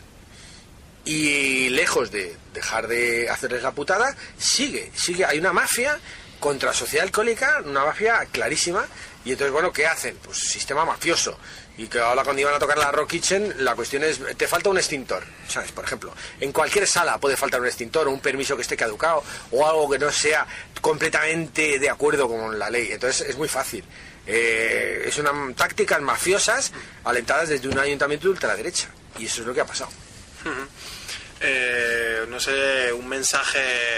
Y lejos de dejar de hacerles la putada, sigue, sigue, hay una mafia contra la sociedad alcohólica, una mafia clarísima. Y entonces, bueno, ¿qué hacen? Pues sistema mafioso. Y que ahora cuando iban a tocar la Rock Kitchen, la cuestión es, te falta un extintor, ¿sabes? Por ejemplo, en cualquier sala puede faltar un extintor, o un permiso que esté caducado, o algo que no sea completamente de acuerdo con la ley. Entonces es muy fácil. Eh, es una tácticas mafiosas alentadas desde un ayuntamiento de ultraderecha. Y eso es lo que ha pasado. Uh-huh. Eh, no sé, un mensaje,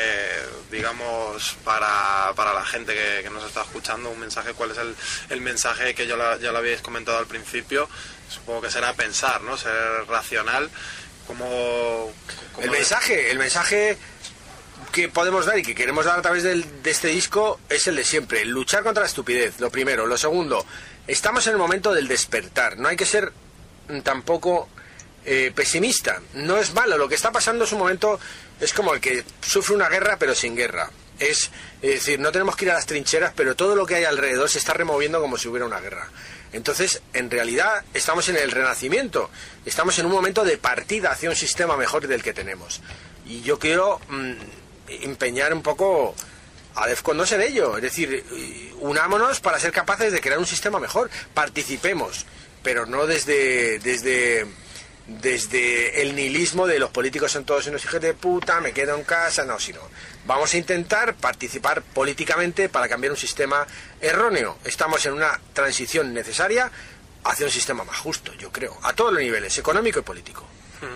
digamos, para, para la gente que, que nos está escuchando, un mensaje, ¿cuál es el, el mensaje que ya lo, ya lo habéis comentado al principio? Supongo que será pensar, ¿no? Ser racional. ¿Cómo, cómo el mensaje, el mensaje que podemos dar y que queremos dar a través del, de este disco es el de siempre: luchar contra la estupidez, lo primero. Lo segundo, estamos en el momento del despertar, no hay que ser tampoco Eh, pesimista. No es malo, lo que está pasando es un momento, es como el que sufre una guerra pero sin guerra. Es, es decir, no tenemos que ir a las trincheras, pero todo lo que hay alrededor se está removiendo como si hubiera una guerra. Entonces, en realidad, estamos en el renacimiento, estamos en un momento de partida hacia un sistema mejor del que tenemos. Y yo quiero mmm, empeñar un poco a Defcon dos en ello, es decir, unámonos para ser capaces de crear un sistema mejor, participemos, pero no desde desde desde el nihilismo de los políticos son todos unos hijos de puta, me quedo en casa, no, sino vamos a intentar participar políticamente para cambiar un sistema erróneo. Estamos en una transición necesaria hacia un sistema más justo, yo creo, a todos los niveles, económico y político.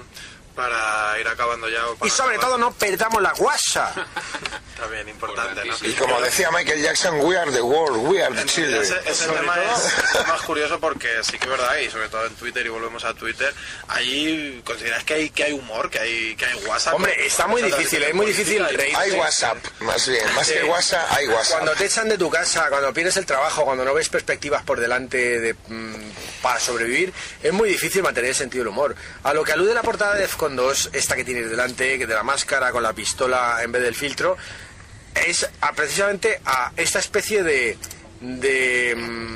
Para ir acabando ya. Y sobre todo no perdamos la guasa. También importante, ¿no? Y como decía Michael Jackson, we are the world, we are the children. Ese, ese tema es más curioso porque sí que es verdad, y sobre todo en Twitter, y volvemos a Twitter, ahí consideras que hay que hay humor, que hay que hay WhatsApp. Hombre, está muy difícil, es muy difícil reírse. Hay WhatsApp, más bien, más que WhatsApp, hay WhatsApp. Cuando te echan de tu casa, cuando pierdes el trabajo, cuando no ves perspectivas por delante de, mmm, para sobrevivir, es muy difícil mantener el sentido del humor. A lo que alude la portada de Defcon dos, esta que tienes delante, que de la máscara con la pistola en vez del filtro, es a, precisamente a esta especie de de,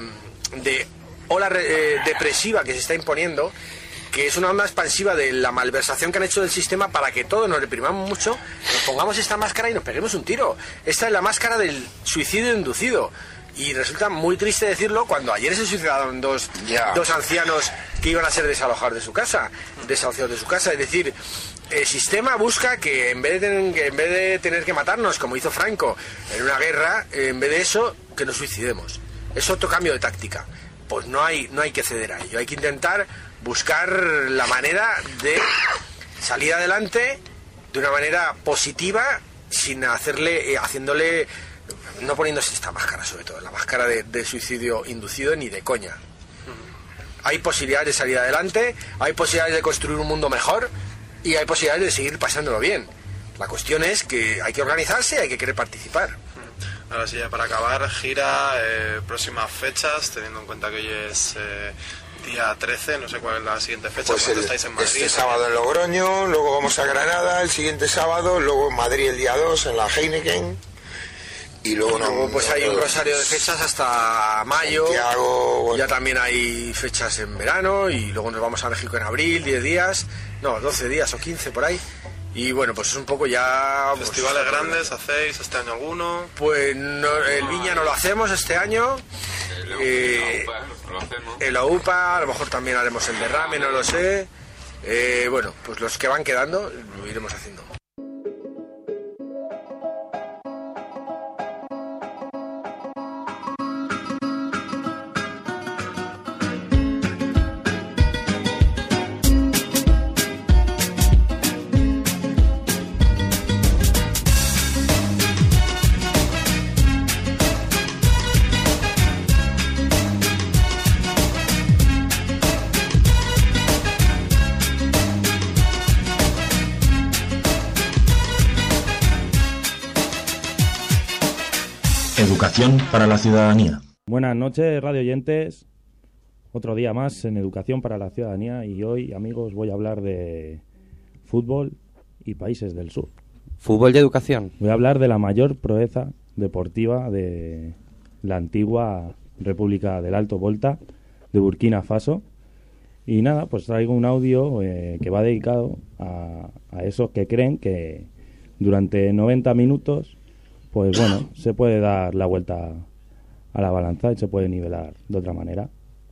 de ola re, eh, depresiva que se está imponiendo, que es una onda expansiva de la malversación que han hecho del sistema para que todos nos reprimamos mucho, nos pongamos esta máscara y nos peguemos un tiro. Esta es la máscara del suicidio inducido. Y resulta muy triste decirlo cuando ayer se suicidaron dos, yeah. dos ancianos que iban a ser desalojados de su casa, desahuciados de su casa. Es decir, el sistema busca que en vez de tener que, en vez de tener que matarnos, como hizo Franco en una guerra, en vez de eso, que nos suicidemos. Es otro cambio de táctica. Pues no hay, no hay que ceder a ello. Hay que intentar buscar la manera de salir adelante de una manera positiva, sin hacerle, eh, haciéndole... no poniéndose esta máscara, sobre todo la máscara de, de suicidio inducido, ni de coña. Hay posibilidades de salir adelante, hay posibilidades de construir un mundo mejor y hay posibilidades de seguir pasándolo bien. La cuestión es que hay que organizarse y hay que querer participar. Ahora sí, ya para acabar, gira, eh, próximas fechas, teniendo en cuenta que hoy es eh, día trece, no sé cuál es la siguiente fecha. Pues el, estáis en Madrid, este sábado en Logroño, luego vamos a Granada el siguiente sábado, luego en Madrid el día dos en la Heineken. Y luego, no, luego pues hay un rosario de fechas hasta mayo. Santiago, bueno. Ya también hay fechas en verano y luego nos vamos a México en abril, diez días, no, doce días o quince por ahí. Y bueno, pues es un poco ya... ¿Festivales pues, grandes hacéis este año alguno? Pues no, el Viña no lo hacemos este año. El, eh, la UPA, no lo hacemos. El la UPA, a lo mejor también haremos el Derrame, no lo sé. Eh, bueno, pues los que van quedando lo iremos haciendo. Educación para la ciudadanía. Buenas noches, radio oyentes. Otro día más en Educación para la Ciudadanía y hoy, amigos, voy a hablar de fútbol y países del sur. ¿Fútbol y educación? Voy a hablar de la mayor proeza deportiva de la antigua República del Alto Volta, de Burkina Faso. Y nada, pues traigo un audio eh, que va dedicado a, a esos que creen que durante noventa minutos, pues bueno, se puede dar la vuelta a la balanza y se puede nivelar de otra manera.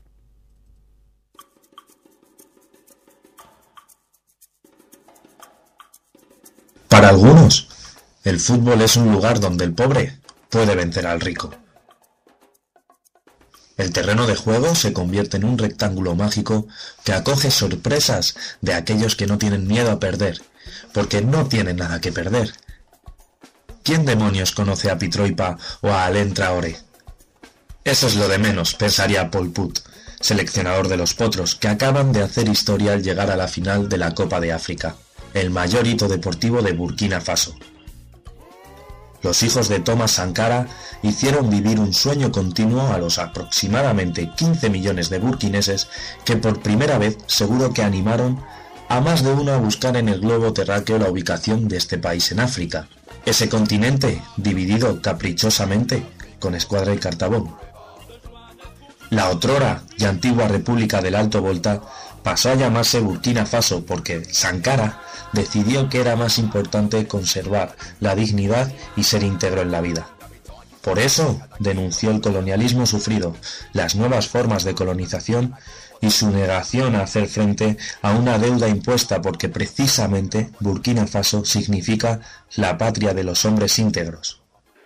Para algunos, el fútbol es un lugar donde el pobre puede vencer al rico. El terreno de juego se convierte en un rectángulo mágico que acoge sorpresas de aquellos que no tienen miedo a perder, porque no tienen nada que perder. ¿Quién demonios conoce a Pitroipa o a Alain Traoré? Eso es lo de menos, pensaría Pol Pot, seleccionador de los Potros, que acaban de hacer historia al llegar a la final de la Copa de África, el mayor hito deportivo de Burkina Faso. Los hijos de Thomas Sankara hicieron vivir un sueño continuo a los aproximadamente quince millones de burkineses que por primera vez seguro que animaron a más de uno a buscar en el globo terráqueo la ubicación de este país en África, ese continente dividido caprichosamente con Escuadra y Cartabón. La otrora y antigua República del Alto Volta pasó a llamarse Burkina Faso porque Sankara decidió que era más importante conservar la dignidad y ser íntegro en la vida. Por eso denunció el colonialismo sufrido, las nuevas formas de colonización y su negación a hacer frente a una deuda impuesta porque precisamente Burkina Faso significa la patria de los hombres íntegros.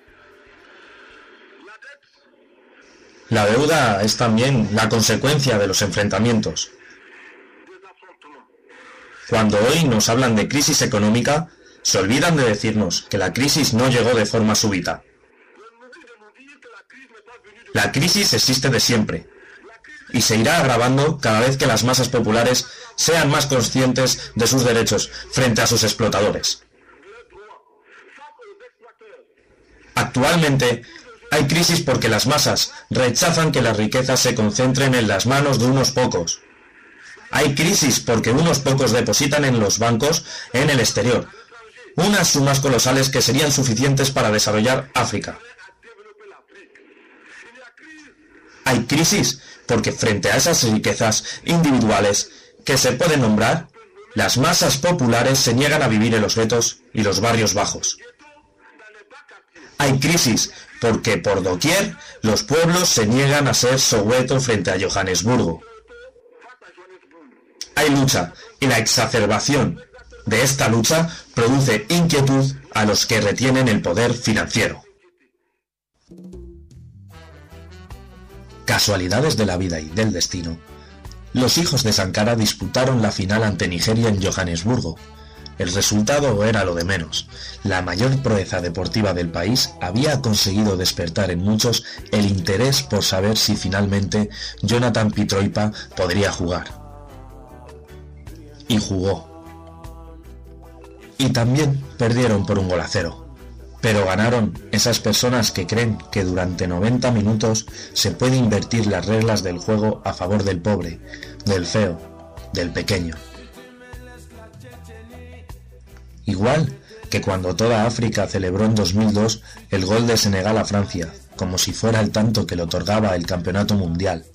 La deuda es también la consecuencia de los enfrentamientos. Cuando hoy nos hablan de crisis económica, se olvidan de decirnos que la crisis no llegó de forma súbita. La crisis existe de siempre y se irá agravando cada vez que las masas populares sean más conscientes de sus derechos frente a sus explotadores. Actualmente hay crisis porque las masas rechazan que las riquezas se concentren en las manos de unos pocos. Hay crisis porque unos pocos depositan en los bancos en el exterior unas sumas colosales que serían suficientes para desarrollar África. Hay crisis porque frente a esas riquezas individuales que se pueden nombrar, las masas populares se niegan a vivir en los guetos y los barrios bajos. Hay crisis porque por doquier los pueblos se niegan a ser Soweto frente a Johannesburgo. Hay lucha y la exacerbación de esta lucha produce inquietud a los que retienen el poder financiero. Casualidades de la vida y del destino. Los hijos de Sankara disputaron la final ante Nigeria en Johannesburgo. El resultado era lo de menos. La mayor proeza deportiva del país había conseguido despertar en muchos el interés por saber si finalmente Jonathan Pitroipa podría jugar. Y jugó. Y también perdieron por un gol a cero. Pero ganaron esas personas que creen que durante noventa minutos se puede invertir las reglas del juego a favor del pobre, del feo, del pequeño. Igual que cuando toda África celebró en dos mil dos el gol de Senegal a Francia, como si fuera el tanto que le otorgaba el campeonato mundial.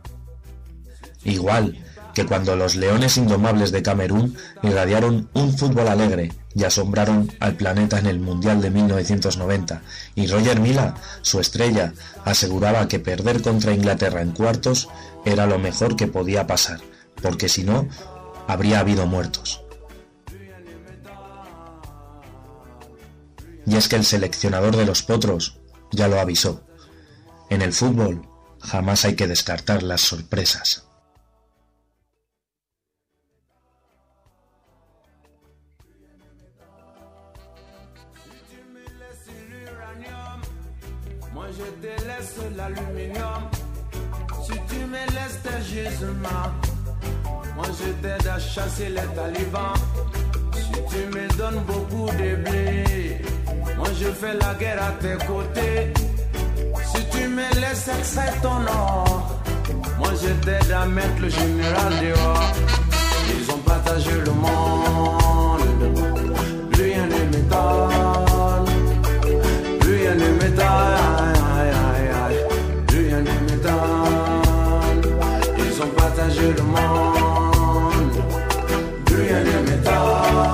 Igual que cuando los leones indomables de Camerún irradiaron un fútbol alegre y asombraron al planeta en el Mundial de mil novecientos noventa, y Roger Milla, su estrella, aseguraba que perder contra Inglaterra en cuartos era lo mejor que podía pasar, porque si no, habría habido muertos. Y es que el seleccionador de los Potros ya lo avisó. En el fútbol jamás hay que descartar las sorpresas. Je te laisse l'aluminium. Si tu me laisses tes gisements, moi je t'aide à chasser les talibans. Si tu me donnes beaucoup de blé, moi je fais la guerre à tes côtés. Si tu me laisses extraire ton or, moi je t'aide à mettre le général dehors. Ils ont partagé le monde, plus rien ne m'étonne, plus rien ne m'étonne, plus rien ne m'étonne. Ils ont partagé le monde, plus rien ne m'étonne.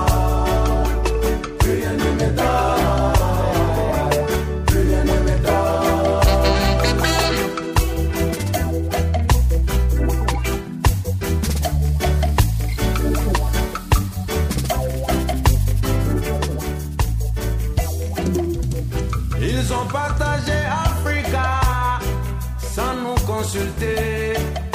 Ils ont partagé Africa sans nous consulter.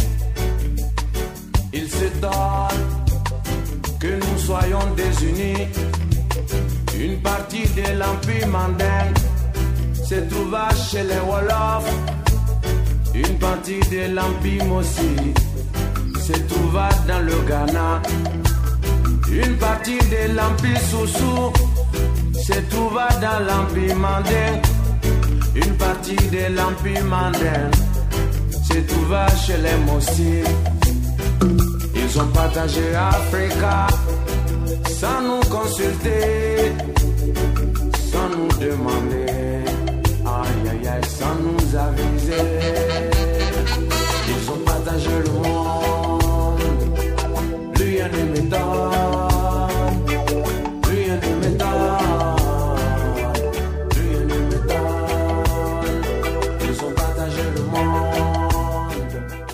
Ils s'étonnent que nous soyons désunis. Une partie de l'Empire mandingue se trouva chez les Wolofs. Une partie de l'Empire Mossi se trouva dans le Ghana. Une partie de l'Empire Soussou se trouva dans l'Empire mandingue. Une partie de l'Empire mandingue se trouva chez les Mossi. Ils ont partagé Africa sans nous consulter, sans nous demander, aïe aïe aïe, sans nous aviser. Ils ont partagé le monde, plus rien ne m'étonne, plus rien ne m'étonne, plus rien ne m'étonne. Ils ont partagé le monde.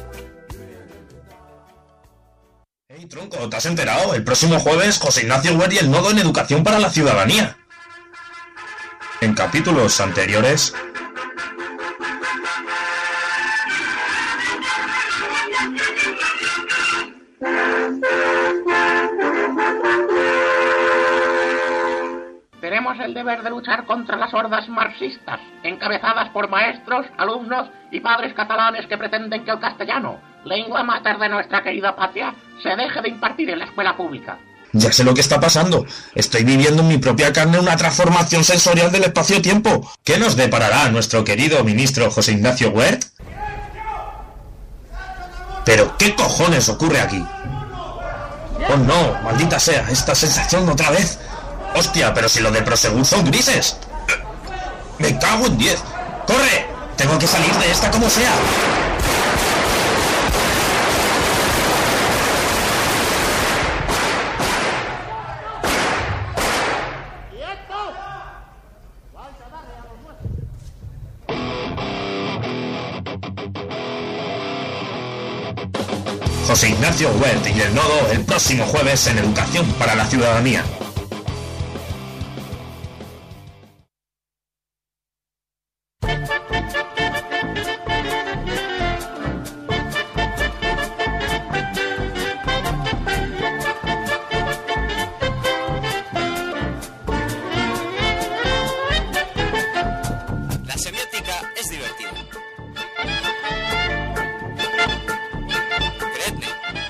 Hey, tronco, ¿te has enterado? El próximo jueves, José Ignacio Huer y el Nodo en Educación para la Ciudadanía. En capítulos anteriores... Tenemos el deber de luchar contra las hordas marxistas, encabezadas por maestros, alumnos y padres catalanes que pretenden que el castellano, lengua mater de nuestra querida patria, se deje de impartir en la escuela pública. Ya sé lo que está pasando. Estoy viviendo en mi propia carne una transformación sensorial del espacio-tiempo. ¿Qué nos deparará nuestro querido ministro José Ignacio Huert? ¿Pero qué cojones ocurre aquí? ¡Oh no! ¡Maldita sea! ¡Esta sensación otra vez! ¡Hostia! Pero si lo de Prosegur son grises. ¡Me cago en diez! ¡Corre! ¡Tengo que salir de esta como sea! José Ignacio Huert y el Nodo el próximo jueves en Educación para la Ciudadanía. La semiótica es divertida. Creedme.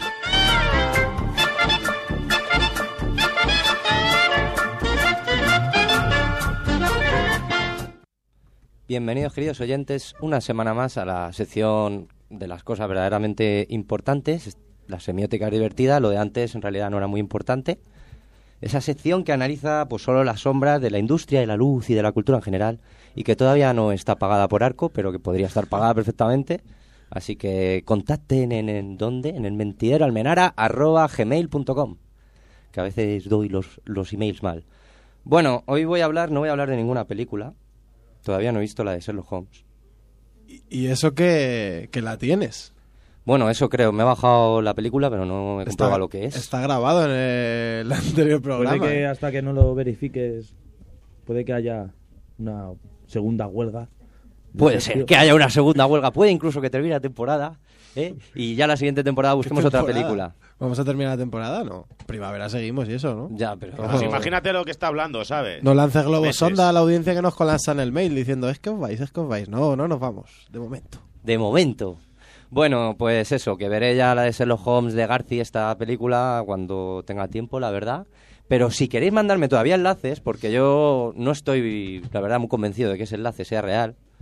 Bienvenidos, queridos oyentes, una semana más a la sección de las cosas verdaderamente importantes. La semiótica es divertida, lo de antes en realidad no era muy importante. Esa sección que analiza pues solo las sombras de la industria, de la luz y de la cultura en general, y que todavía no está pagada por Arco, pero que podría estar pagada perfectamente. Así que contacten en, en ¿dónde? En el mentideroalmenara arroba gmail punto com, que a veces doy los, los emails mal. Bueno, hoy voy a hablar, no voy a hablar de ninguna película. Todavía no he visto la de Sherlock Holmes. ¿Y eso que, que la tienes? Bueno, eso creo. Me he bajado la película, pero no he comprobado lo que es. Está grabado en el anterior programa. Puede que hasta que no lo verifiques, puede que haya una segunda huelga. Puede ser que haya una segunda huelga. Puede incluso que termine la temporada, ¿eh? Y ya la siguiente temporada busquemos otra película. ¿Vamos a terminar la temporada? No. Primavera seguimos y eso, ¿no? Ya, pero... Pues imagínate lo que está hablando, ¿sabes? No lances globos Meses. sonda a la audiencia que nos colapsa en el mail diciendo es que os vais, es que os vais. No, no nos vamos, de momento. De momento. Bueno, pues eso, que veré ya la de Sherlock Holmes de Garci, esta película, cuando tenga tiempo, la verdad. Pero si queréis mandarme todavía enlaces, porque yo no estoy, la verdad, muy convencido de que ese enlace sea real,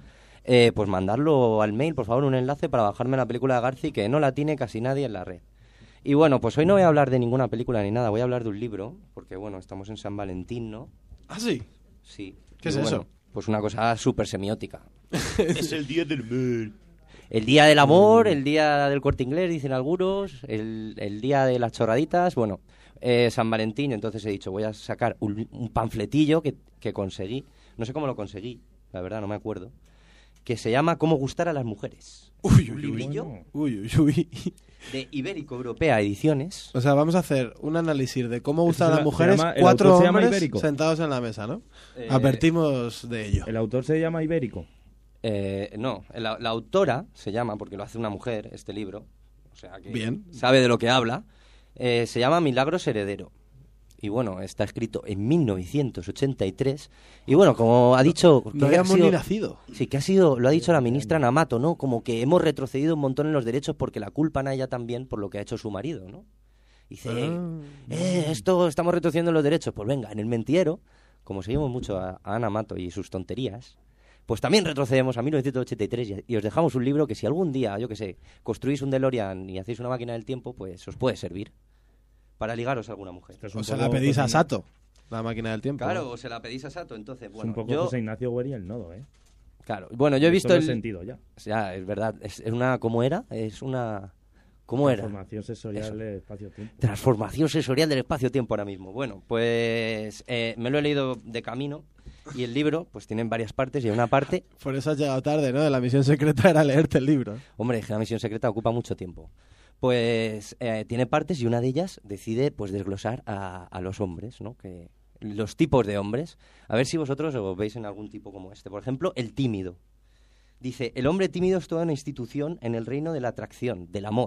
eh, pues mandarlo al mail, por favor, un enlace para bajarme la película de Garci, que no la tiene casi nadie en la red. Y bueno, pues hoy no voy a hablar de ninguna película ni nada, voy a hablar de un libro, porque bueno, estamos en San Valentín, ¿no? ¿Ah, sí? Sí. ¿Qué Y es bueno, eso? Pues una cosa súper semiótica. Es el día del amor. El día del amor, el día del Corte Inglés, dicen algunos, el, el día de las chorraditas, bueno, eh, San Valentín, entonces he dicho, voy a sacar un, un panfletillo que, que conseguí, no sé cómo lo conseguí, la verdad, no me acuerdo, que se llama Cómo gustar a las mujeres. Uy, un uy, librillo uy, uy, uy. de Ibérico Europea Ediciones. O sea, vamos a hacer un análisis de cómo gustan Se las llama- mujeres, se llama- el cuatro autor se llama hombres Ibérico. sentados en la mesa, ¿no? Eh, Advertimos de ello. ¿El autor se llama Ibérico? Eh, no, la, la autora se llama, porque lo hace una mujer, este libro, o sea que Bien. sabe de lo que habla, eh, se llama Milagros Heredero. Y bueno, está escrito en mil novecientos ochenta y tres. Y bueno, como ha dicho... No que ha habíamos sido- ni nacido. Sí, que ha sido, lo ha dicho la ministra Namato, ¿no? Como que hemos retrocedido un montón en los derechos porque la culpan a ella también por lo que ha hecho su marido, ¿no? Dice, Ah. eh, esto estamos retrocediendo en los derechos. Pues venga, en el mentiero, como seguimos mucho a, a Ana Mato y sus tonterías, pues también retrocedemos a mil novecientos ochenta y tres y, y os dejamos un libro que si algún día, yo que sé, construís un DeLorean y hacéis una máquina del tiempo, pues os puede servir para ligaros a alguna mujer. O se la pedís a Sato, la máquina del tiempo. Claro, ¿no? o se la pedís a Sato, entonces, Es bueno, un poco yo... José Ignacio Gueri el nodo, ¿eh? Claro, bueno, yo he Esto visto lo he el... sentido ya. Ya, es verdad, es es una... ¿Cómo era? Es una... ¿Cómo era? Transformación sensorial Eso. del espacio-tiempo. Transformación sensorial del espacio-tiempo ahora mismo. Bueno, pues eh, me lo he leído de camino y el libro pues tiene varias partes y en una parte... Por eso has llegado tarde, ¿no? La misión secreta era leerte el libro. Hombre, es que la misión secreta ocupa mucho tiempo. Pues eh, tiene partes y una de ellas decide pues desglosar a, a los hombres, ¿no? Que, los tipos de hombres. A ver si vosotros os veis en algún tipo como este. Por ejemplo, el tímido. Dice, el hombre tímido es toda una institución en el reino de la atracción, del amor.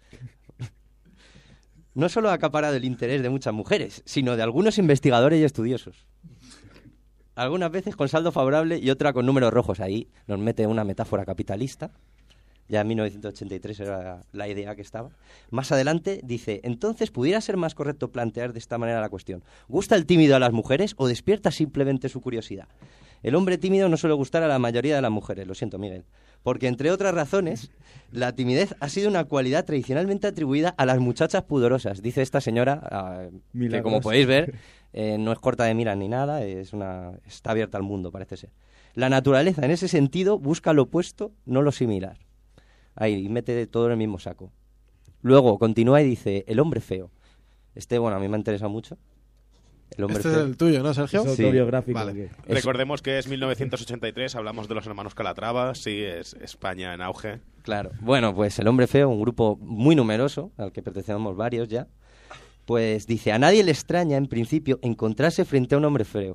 No solo ha acaparado el interés de muchas mujeres, sino de algunos investigadores y estudiosos. Algunas veces con saldo favorable y otra con números rojos. Ahí nos mete una metáfora capitalista. Ya en mil novecientos ochenta y tres era la idea que estaba. Más adelante dice, entonces pudiera ser más correcto plantear de esta manera la cuestión. ¿Gusta el tímido a las mujeres o despierta simplemente su curiosidad? El hombre tímido no suele gustar a la mayoría de las mujeres, lo siento, Miguel. Porque, entre otras razones, la timidez ha sido una cualidad tradicionalmente atribuida a las muchachas pudorosas. Dice esta señora, ah, que Milagros. como podéis ver, eh, no es corta de miras ni nada, es una, está abierta al mundo, parece ser. La naturaleza, en ese sentido, busca lo opuesto, no lo similar. Ahí, mete todo en el mismo saco. Luego, continúa y dice, el hombre feo. Este, bueno, a mí me ha interesado mucho. El hombre Este feo. es el tuyo, ¿no, Sergio? Es Sí. autobiográfico. Vale. ¿qué? Es- Recordemos que es mil novecientos ochenta y tres, hablamos de los hermanos Calatrava, sí, es España en auge. Claro. Bueno, pues el hombre feo, un grupo muy numeroso, al que pertenecemos varios ya, pues dice, a nadie le extraña, en principio, encontrarse frente a un hombre feo.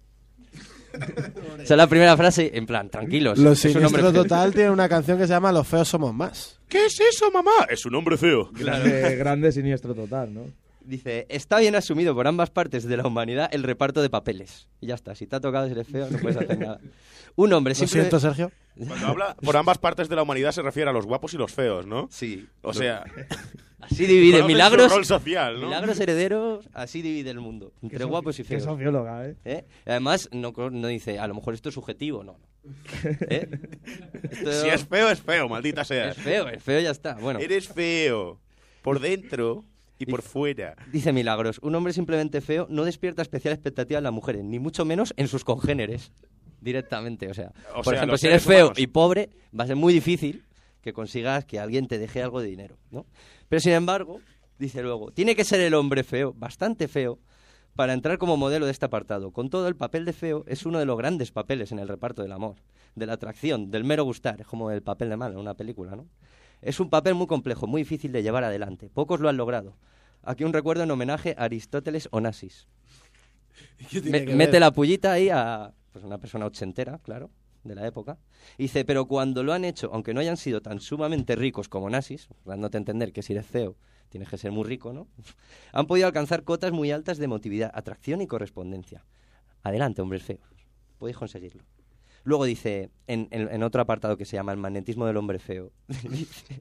Esa es la primera frase, en plan, tranquilos. Los es un hombre Siniestro feo. Total tiene una canción que se llama Los feos somos más. ¿Qué es eso, mamá? Es un hombre feo. Grande, grande siniestro total, ¿no? Dice, está bien asumido por ambas partes de la humanidad el reparto de papeles. Y ya está, si te ha tocado ser feo, no puedes hacer nada. Un hombre Lo siempre... siento, Sergio. Cuando habla por ambas partes de la humanidad se refiere a los guapos y los feos, ¿no? Sí. O sea, Así divide conocen milagros, su rol social, ¿no? milagros herederos, así divide el mundo, entre Qué soci- guapos y Qué feos. socióloga, ¿eh? ¿Eh? Además, no, no dice, a lo mejor esto es subjetivo, no. no. ¿Eh? Esto Si es feo, es feo, maldita sea. es feo, es feo, ya está. Bueno, Eres feo. Por dentro y por fuera. dice Milagros, un hombre simplemente feo no despierta especial expectativa en las mujeres, ni mucho menos en sus congéneres, directamente. O sea, O por sea, ejemplo, los si eres seres feo humanos. y pobre, va a ser muy difícil que consigas que alguien te deje algo de dinero, ¿no? Pero sin embargo, dice luego, tiene que ser el hombre feo, bastante feo, para entrar como modelo de este apartado. Con todo, el papel de feo es uno de los grandes papeles en el reparto del amor, de la atracción, del mero gustar, es como el papel de malo en una película, ¿no? Es un papel muy complejo, muy difícil de llevar adelante. Pocos lo han logrado. Aquí un recuerdo en homenaje a Aristóteles Onassis. ¿Qué tiene Me- que mete ver? la pullita ahí a pues, una persona ochentera, claro, de la época. Y dice, pero cuando lo han hecho, aunque no hayan sido tan sumamente ricos como Onassis, dándote a entender que si eres feo tienes que ser muy rico, ¿no? Han podido alcanzar cotas muy altas de emotividad, atracción y correspondencia. Adelante, hombres feos. Podéis conseguirlo. Luego dice, en, en- en otro apartado que se llama el magnetismo del hombre feo, dice,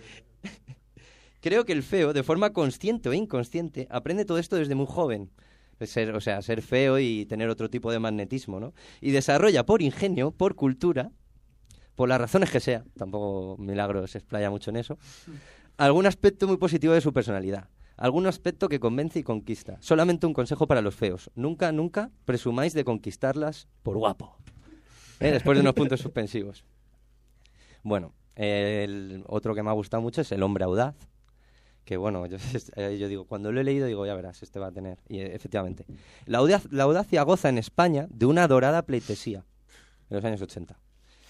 creo que el feo, de forma consciente o inconsciente, aprende todo esto desde muy joven. Ser, o sea, ser feo y tener otro tipo de magnetismo, ¿no? Y desarrolla por ingenio, por cultura, por las razones que sea, tampoco Milagros se explaya mucho en eso, algún aspecto muy positivo de su personalidad, algún aspecto que convence y conquista. Solamente un consejo para los feos, nunca, nunca presumáis de conquistarlas por guapo. ¿Eh? Después de unos puntos suspensivos. Bueno, el otro que me ha gustado mucho es El hombre audaz, que bueno, yo, yo digo, cuando lo he leído digo, ya verás, este va a tener. Y efectivamente, la, audaz, la audacia goza en España de una dorada pleitesía en los años ochenta.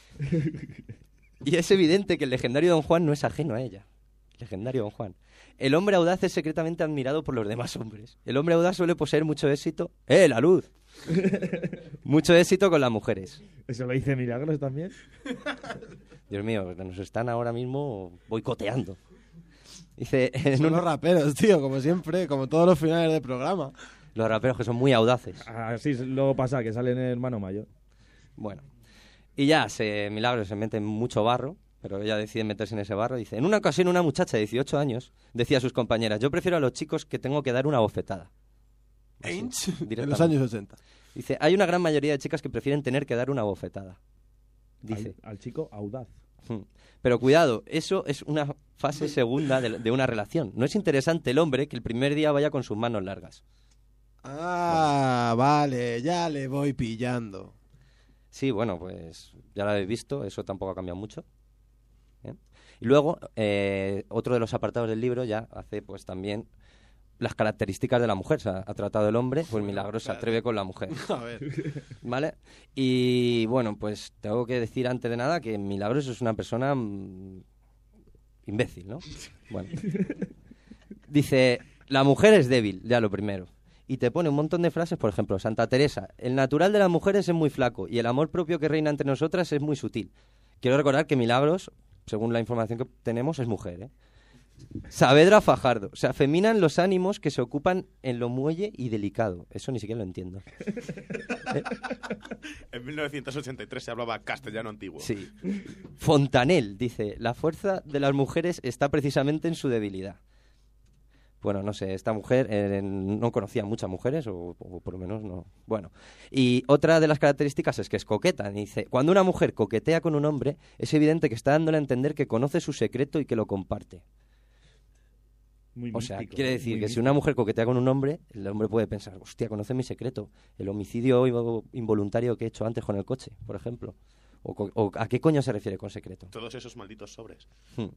Y es evidente que el legendario Don Juan no es ajeno a ella. Legendario Don Juan. El hombre audaz es secretamente admirado por los demás hombres. El hombre audaz suele poseer mucho éxito. ¡Eh, la luz! Mucho éxito con las mujeres. ¿Eso lo dice Milagros también? Dios mío, nos están ahora mismo boicoteando. Dice, en Son un... los raperos, tío, como siempre, como todos los finales del programa. Los raperos que son muy audaces. Así luego pasa, que sale en el hermano mayor. Bueno. Y ya, se, Milagros se mete en mucho barro, pero ella decide meterse en ese barro. Dice, en una ocasión una muchacha de dieciocho años decía a sus compañeras, yo prefiero a los chicos que tengo que dar una bofetada. Así, en los años ochenta. Dice, hay una gran mayoría de chicas que prefieren tener que dar una bofetada. Dice. Al, al chico audaz. Pero cuidado, eso es una fase segunda de, de una relación. No es interesante el hombre que el primer día vaya con sus manos largas. Ah, vale, ya le voy pillando. Sí, bueno, pues ya lo habéis visto, eso tampoco ha cambiado mucho. ¿Bien? Y luego, eh, otro de los apartados del libro ya hace pues también las características de la mujer. O sea, ha tratado el hombre, pues Milagros se atreve con la mujer. A ver. ¿Vale? Y bueno, pues tengo que decir antes de nada que Milagros es una persona mmm, imbécil, ¿no? Bueno. Dice, la mujer es débil, ya lo primero. Y te pone un montón de frases, por ejemplo, Santa Teresa, el natural de las mujeres es muy flaco y el amor propio que reina entre nosotras es muy sutil. Quiero recordar que Milagros, según la información que tenemos, es mujer, ¿eh? Saavedra Fajardo, se afeminan los ánimos que se ocupan en lo muelle y delicado. Eso ni siquiera lo entiendo. ¿Eh? En mil novecientos ochenta y tres se hablaba castellano antiguo. Sí. Fontanel dice, la fuerza de las mujeres está precisamente en su debilidad. Bueno, no sé, esta mujer eh, no conocía muchas mujeres, o, o por lo menos no. Bueno, y otra de las características es que es coqueta. Dice, cuando una mujer coquetea con un hombre, es evidente que está dándole a entender que conoce su secreto y que lo comparte. Muy o sea, místico, quiere decir muy que místico. si una mujer coquetea con un hombre, el hombre puede pensar, hostia, conoce mi secreto, el homicidio involuntario que he hecho antes con el coche, por ejemplo. O, co- o ¿a qué coño se refiere con secreto? Todos esos malditos sobres. Hmm.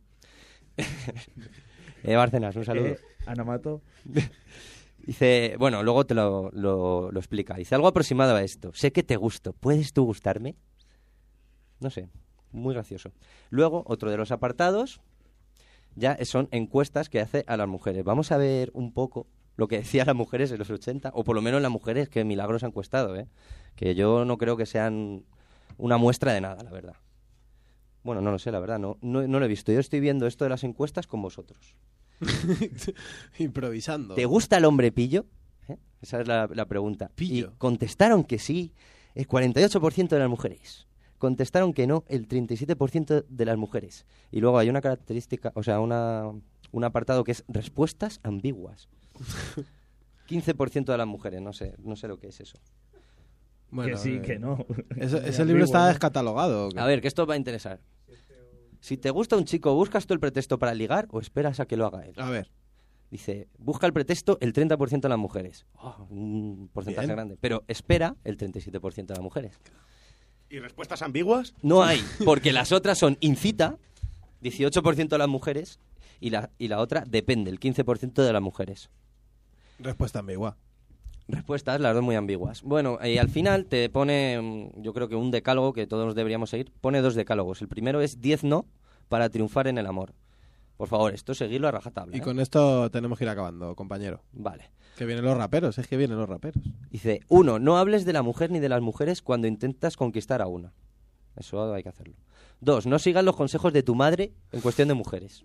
Eh, Bárcenas, un saludo. Eh, Ana Mato. Dice, bueno, luego te lo, lo, lo explica. Dice, algo aproximado a esto. Sé que te gusto. ¿Puedes tú gustarme? No sé, muy gracioso. Luego, otro de los apartados, ya son encuestas que hace a las mujeres. Vamos a ver un poco lo que decían las mujeres en los ochenta, o por lo menos las mujeres que Milagros ha encuestado, ¿eh? Que yo no creo que sean una muestra de nada, la verdad. Bueno, no lo sé, la verdad, no, no, no lo he visto. Yo estoy viendo esto de las encuestas con vosotros. Improvisando. ¿Te gusta el hombre pillo? ¿Eh? Esa es la, la pregunta. Pillo. Y contestaron que sí el cuarenta y ocho por ciento de las mujeres. Contestaron que no el treinta y siete por ciento de las mujeres. Y luego hay una característica, o sea, una, un apartado que es respuestas ambiguas. quince por ciento de las mujeres, no sé, no sé lo que es eso. Bueno, que sí, eh, que no. Ese, ese libro está descatalogado. ¿O qué? A ver, que esto va a interesar. Si te gusta un chico, ¿buscas tú el pretexto para ligar o esperas a que lo haga él? A ver. Dice, busca el pretexto el treinta por ciento de las mujeres. Oh, un porcentaje Bien. grande. Pero espera el treinta y siete por ciento de las mujeres. ¿Y respuestas ambiguas? No hay, porque las otras son incita, dieciocho por ciento de las mujeres, y la, y la otra depende, el quince por ciento de las mujeres. Respuesta ambigua. Respuestas, las dos muy ambiguas. Bueno, y al final te pone, yo creo que un decálogo que todos deberíamos seguir. Pone dos decálogos. El primero es diez no para triunfar en el amor. Por favor, esto seguirlo a rajatabla. Y ¿eh? con esto tenemos que ir acabando, compañero. Vale. Que vienen los raperos, es que vienen los raperos. Dice, uno, no hables de la mujer ni de las mujeres cuando intentas conquistar a una. Eso hay que hacerlo. Dos, no sigas los consejos de tu madre en cuestión de mujeres.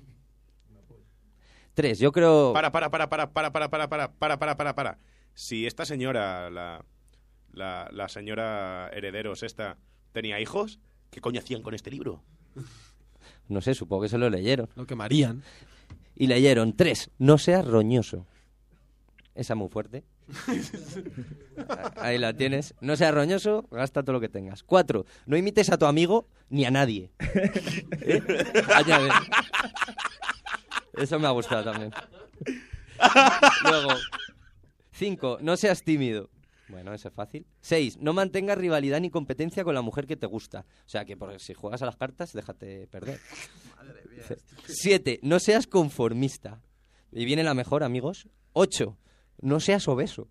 Tres, yo creo... Para, para, para, para, para, para, para, para, para, para, para, para. Si esta señora, la, la, la señora Herederos esta, tenía hijos, ¿qué coño hacían con este libro? No sé, supongo que se lo leyeron. Lo quemarían. Y leyeron, tres, no seas roñoso. Esa muy fuerte. Ahí la tienes. No seas roñoso, gasta todo lo que tengas. Cuatro, no imites a tu amigo ni a nadie. ¿Eh? Añade. Eso me ha gustado también. Luego, cinco, no seas tímido. Bueno, eso es fácil. Seis, no mantengas rivalidad ni competencia con la mujer que te gusta. O sea, que por, si juegas a las cartas, déjate perder. Madre mía. Siete, no seas conformista. Y viene la mejor, amigos. Ocho, no seas obeso.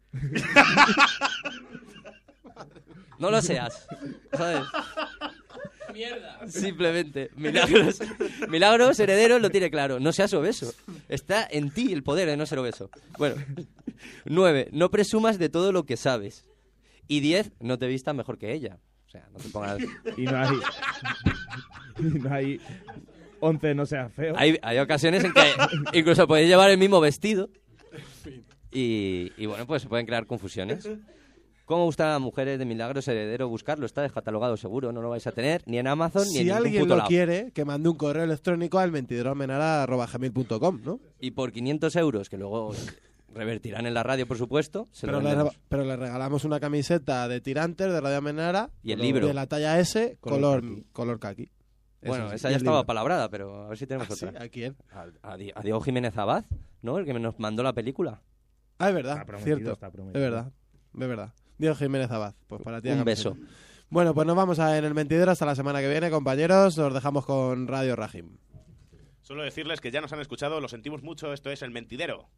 No lo seas, ¿sabes? Mierda. Simplemente, Milagros, Milagros, Herederos, lo tiene claro. No seas obeso. Está en ti el poder de no ser obeso. Bueno. Nueve, no presumas de todo lo que sabes. Y diez, no te vistas mejor que ella. O sea, no te pongas... Y no hay... y no hay... Once, no seas feo. Hay, hay ocasiones en que incluso podéis llevar el mismo vestido. Y, y bueno, pues se pueden crear confusiones. ¿Cómo gusta a mujeres de Milagros Heredero buscarlo? Está descatalogado seguro, no lo vais a tener ni en Amazon ni si en ningún alguien puto lo lado. quiere, que mande un correo electrónico al mentideromenara arroba gmail punto com, ¿no? Y por quinientos euros, que luego revertirán en la radio, por supuesto, se pero, lo le, vendemos. pero le regalamos una camiseta de tirantes de Radio Amenara Y el libro. de la talla S, color, color kaki. Bueno, Eso sí, esa y ya el estaba libro. palabrada, pero a ver si tenemos ¿Ah, otra. sí? ¿A quién? A, a Di- a Diego Jiménez Abad, ¿no? El que nos mandó la película. Ah, es verdad, Está prometido, cierto. está Es prometido. verdad, es verdad. Diego Jiménez Abad, pues para ti. Un la beso. camiseta. Bueno, pues nos vamos a en el mentidero hasta la semana que viene, compañeros. Os dejamos con Radio Rajim. Solo decirles que ya nos han escuchado, lo sentimos mucho, esto es El Mentidero.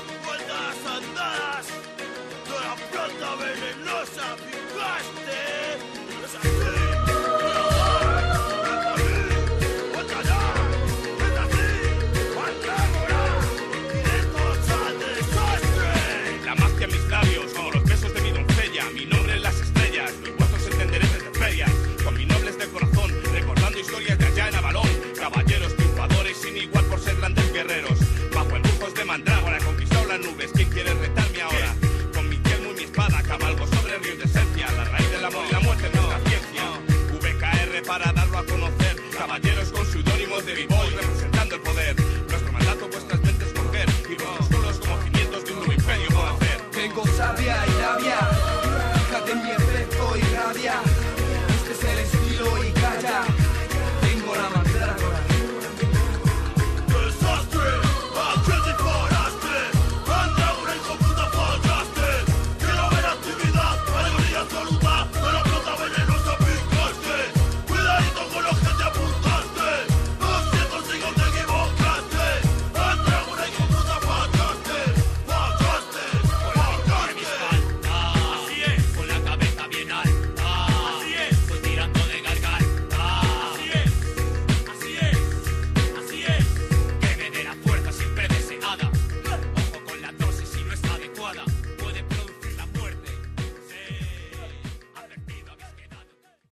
Vueltas andadas de la planta venenosa picaste.